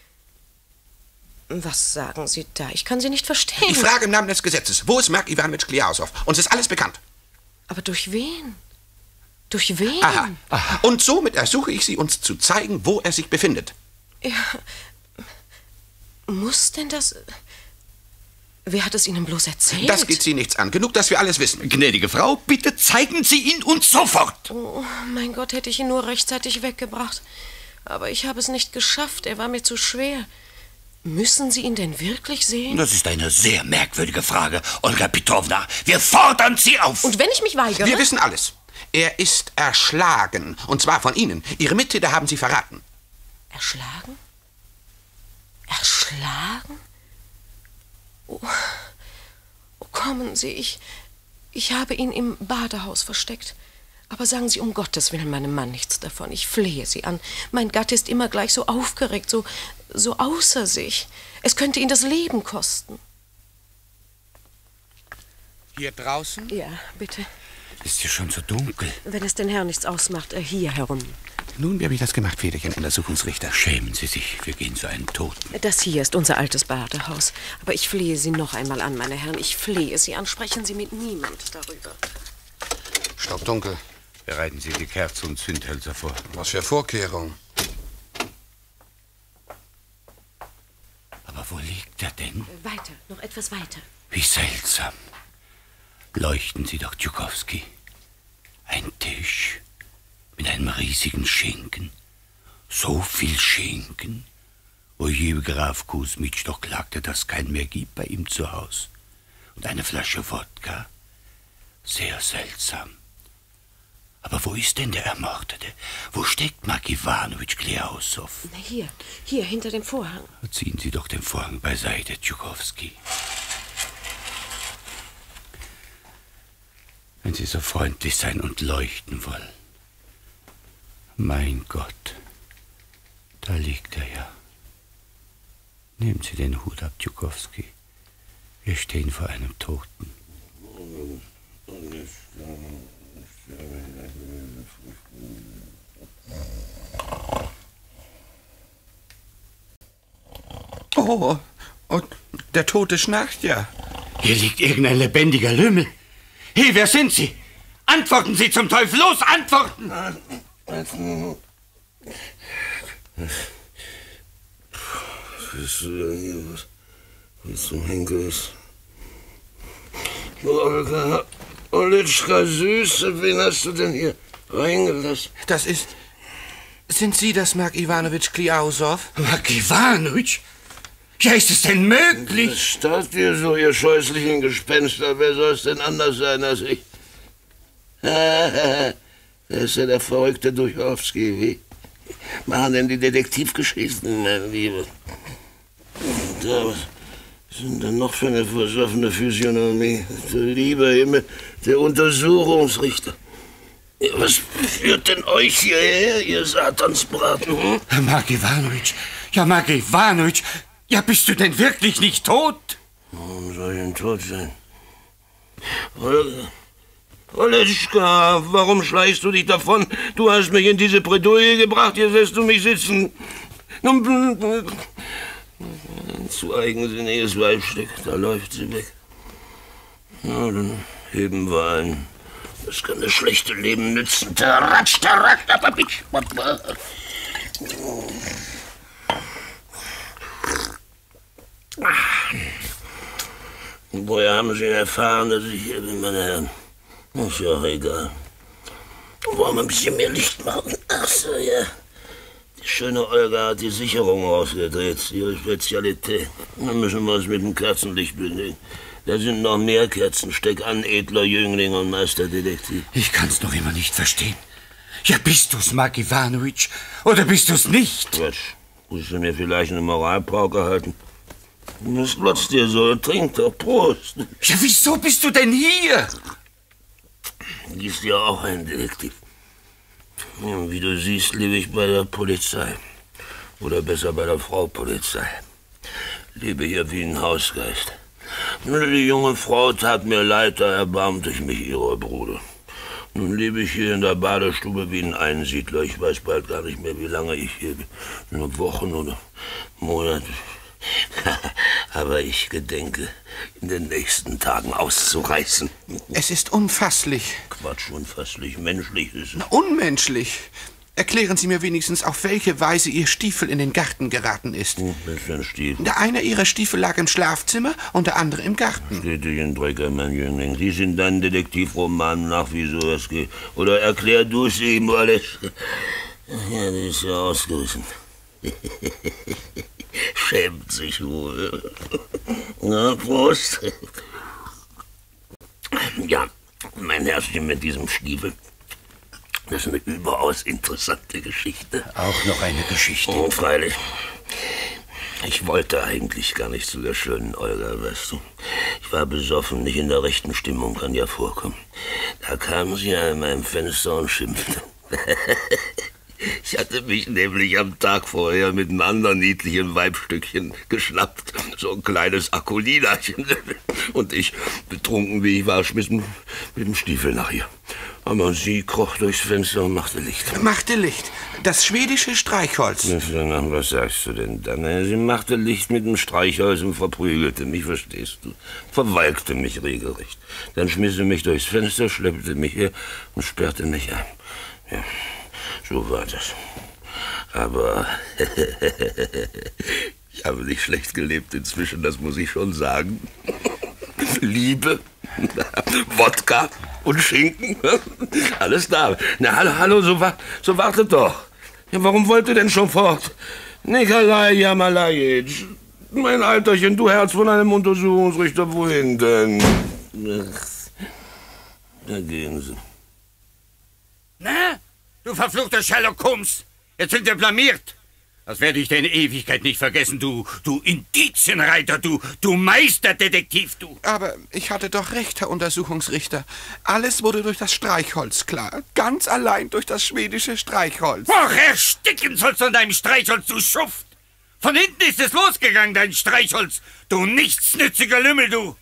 Was sagen Sie da? Ich kann Sie nicht verstehen. Ich frage im Namen des Gesetzes, wo ist Mark Iwanowitsch Gliasow? Uns ist alles bekannt. Aber durch wen? Durch wen? Aha. Und somit ersuche ich Sie, uns zu zeigen, wo er sich befindet. Ja. Muss denn das... Wer hat es Ihnen bloß erzählt? Das geht Sie nichts an. Genug, dass wir alles wissen. Gnädige Frau, bitte zeigen Sie ihn uns sofort. Oh, mein Gott, hätte ich ihn nur rechtzeitig weggebracht. Aber ich habe es nicht geschafft. Er war mir zu schwer. Müssen Sie ihn denn wirklich sehen? Das ist eine sehr merkwürdige Frage, Olga Petrovna. Wir fordern Sie auf. Und wenn ich mich weigere? Wir wissen alles. Er ist erschlagen. Und zwar von Ihnen. Ihre Mittäter haben Sie verraten. Erschlagen? Erschlagen? Oh, kommen Sie, ich habe ihn im Badehaus versteckt. Aber sagen Sie um Gottes Willen meinem Mann nichts davon. Ich flehe Sie an. Mein Gatte ist immer gleich so aufgeregt, so außer sich. Es könnte ihn das Leben kosten. Hier draußen? Ja, bitte. Ist hier schon so dunkel? Wenn es den Herrn nichts ausmacht, hier herum. Nun, wie habe ich das gemacht, Federchen, Untersuchungsrichter? Schämen Sie sich, wir gehen zu einem Toten. Das hier ist unser altes Badehaus. Aber ich flehe Sie noch einmal an, meine Herren. Ich flehe Sie an. Sprechen Sie mit niemand darüber. Stockdunkel. Bereiten Sie die Kerze und Zündhölzer vor. Was für Vorkehrungen? Aber wo liegt er denn? Weiter, noch etwas weiter. Wie seltsam. Leuchten Sie doch, Tchaikovsky. Ein Tisch mit einem riesigen Schinken. So viel Schinken. Oje, Graf Kusmitsch doch klagte, dass es keinen mehr gibt bei ihm zu Haus. Und eine Flasche Wodka. Sehr seltsam. Aber wo ist denn der Ermordete? Wo steckt Mark Iwanowitsch Kleausow? Na hier, hinter dem Vorhang. Ziehen Sie doch den Vorhang beiseite, Tchaikovsky. Wenn Sie so freundlich sein und leuchten wollen. Mein Gott, da liegt er ja. Nehmen Sie den Hut ab, Tchaikovsky. Wir stehen vor einem Toten. Oh, der Tote schnarcht ja. Hier liegt irgendein lebendiger Lümmel. Hey, wer sind Sie? Antworten Sie zum Teufel! Los, antworten! Bist du denn hier? Was zum Henker ist? Olga, Olitschka, Süße, wen hast du denn hier reingelassen? Das ist... Sind Sie das Mark Iwanowitsch Kleausow? Mark Iwanowitsch? Ja, ist es denn möglich? Was starrt ihr so, ihr scheußlichen Gespenster? Wer soll es denn anders sein als ich? Da ist ja der verrückte Duchowski. Wie machen denn die Detektivgeschichten, mein Lieber? Was sind denn noch für eine versoffene Physiognomie? Du lieber Himmel, der Untersuchungsrichter. Was führt denn euch hierher, ihr Satansbraten? Mark Iwanowitsch, ja, Mark Iwanowitsch, ja, bist du denn wirklich nicht tot? Warum soll ich denn tot sein? Olitschka, warum schleichst du dich davon? Du hast mich in diese Bredouille gebracht, jetzt lässt du mich sitzen. Ein zu eigensinniges Weibstück, da läuft sie weg. Na, dann heben wir ein. Das kann das schlechte Leben nützen. Taratsch, taratsch, tapapitsch. Woher haben Sie erfahren, dass ich hier bin, meine Herren? Ist ja auch egal. Wollen wir ein bisschen mehr Licht machen? Ach so, ja. Die schöne Olga hat die Sicherung rausgedreht, ihre Spezialität. Dann müssen wir uns mit dem Kerzenlicht begnügen. Da sind noch mehr Kerzen. Steck an, edler Jüngling und Meisterdetektiv. Ich kann's noch immer nicht verstehen. Ja, bist du's, Mark Iwanowitsch? Oder bist du's nicht? Quatsch. Musst du mir vielleicht eine Moralpauke halten? Was glotzt dir so? Trink doch, Prost. Ja, wieso bist du denn hier? Du bist ja auch ein Detektiv. Ja, wie du siehst, lebe ich bei der Polizei. Oder besser bei der Frau Polizei. Lebe hier wie ein Hausgeist. Die junge Frau tat mir leid, da erbarmte ich mich ihrer, Bruder. Nun lebe ich hier in der Badestube wie ein Einsiedler. Ich weiß bald gar nicht mehr, wie lange ich hier bin. Nur Wochen oder Monate. Aber ich gedenke, in den nächsten Tagen auszureißen. Es ist unfasslich. Quatsch, unfasslich. Menschlich ist es. Unmenschlich. Erklären Sie mir wenigstens, auf welche Weise Ihr Stiefel in den Garten geraten ist. Was für ein Stiefel? Der eine Ihrer Stiefel lag im Schlafzimmer und der andere im Garten. Steht dich in Drecker, mein Jüngling. Sieh in deinen Detektivromanen nach, wie sowas geht. Oder erklär du es ihm alles. Ja, die ist ja ausgerissen. Schämt sich wohl. Na, Prost. Ja, mein Herrchen mit diesem Stiefel. Das ist eine überaus interessante Geschichte. Auch noch eine Geschichte. Oh, freilich. Ich wollte eigentlich gar nicht zu der schönen Olga, weißt du. Ich war besoffen, nicht in der rechten Stimmung, kann ja vorkommen. Da kam sie an meinem Fenster und schimpfte. Ich hatte mich nämlich am Tag vorher mit einem anderen niedlichen Weibstückchen geschnappt. So ein kleines Akulinachen. Und ich, betrunken wie ich war, schmiss mit dem Stiefel nach ihr. Aber sie kroch durchs Fenster und machte Licht. Machte Licht? Das schwedische Streichholz. Was sagst du denn dann? Sie machte Licht mit dem Streichholz und verprügelte mich, verstehst du? Verwalkte mich regelrecht. Dann schmiss sie mich durchs Fenster, schleppte mich her und sperrte mich ein. Ja, so war das. Aber ich habe nicht schlecht gelebt inzwischen, das muss ich schon sagen. Liebe Wodka und Schinken. Alles da. Na, hallo, so wartet doch. Ja, warum wollt ihr denn schon fort? Nikolai Jamalajitsch. Mein Alterchen, du Herz von einem Untersuchungsrichter, wohin denn? Ach, da gehen sie. Na, du verfluchter Sherlock Holmes, jetzt sind wir blamiert. Das werde ich dir in Ewigkeit nicht vergessen, du Indizienreiter, du Meisterdetektiv, du. Aber ich hatte doch recht, Herr Untersuchungsrichter. Alles wurde durch das Streichholz klar. Ganz allein durch das schwedische Streichholz. Ach, ersticken sollst du an deinem Streichholz, du Schuft. Von hinten ist es losgegangen, dein Streichholz. Du nichtsnütziger Lümmel, du.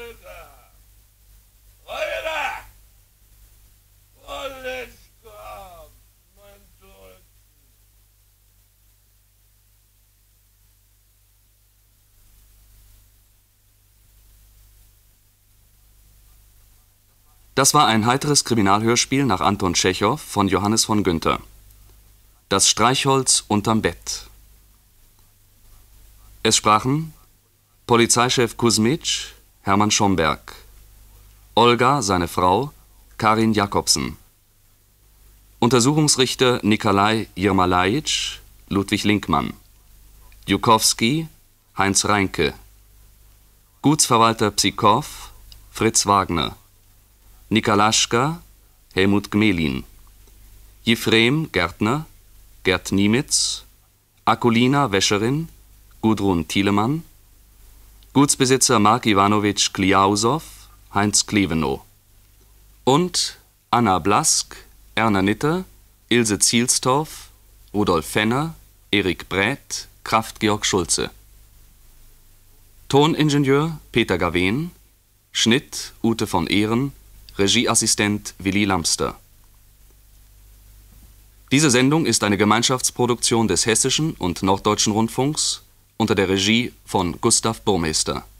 Das war ein heiteres Kriminalhörspiel nach Anton Tschechow von Johannes von Günther. Das Streichholz unterm Bett. Es sprachen Polizeichef Kuzmitsch, Hermann Schomberg, Olga, seine Frau, Karin Jakobsen, Untersuchungsrichter Nikolai Jermalajitsch, Ludwig Linkmann, Jukowski, Heinz Reinke, Gutsverwalter Psikow, Fritz Wagner, Nikalaschka, Helmut Gmelin, Jefrem, Gärtner, Gerd Niemitz, Akulina, Wäscherin, Gudrun Thielemann, Gutsbesitzer Mark Iwanowitsch Kliausow, Heinz Klevenow und Anna Blask, Erna Nitter, Ilse Zielstorff, Rudolf Fenner, Erik Brät, Kraft Georg Schulze. Toningenieur Peter Gawen, Schnitt Ute von Ehren, Regieassistent Willi Lamster. Diese Sendung ist eine Gemeinschaftsproduktion des Hessischen und Norddeutschen Rundfunks unter der Regie von Gustav Burmeister.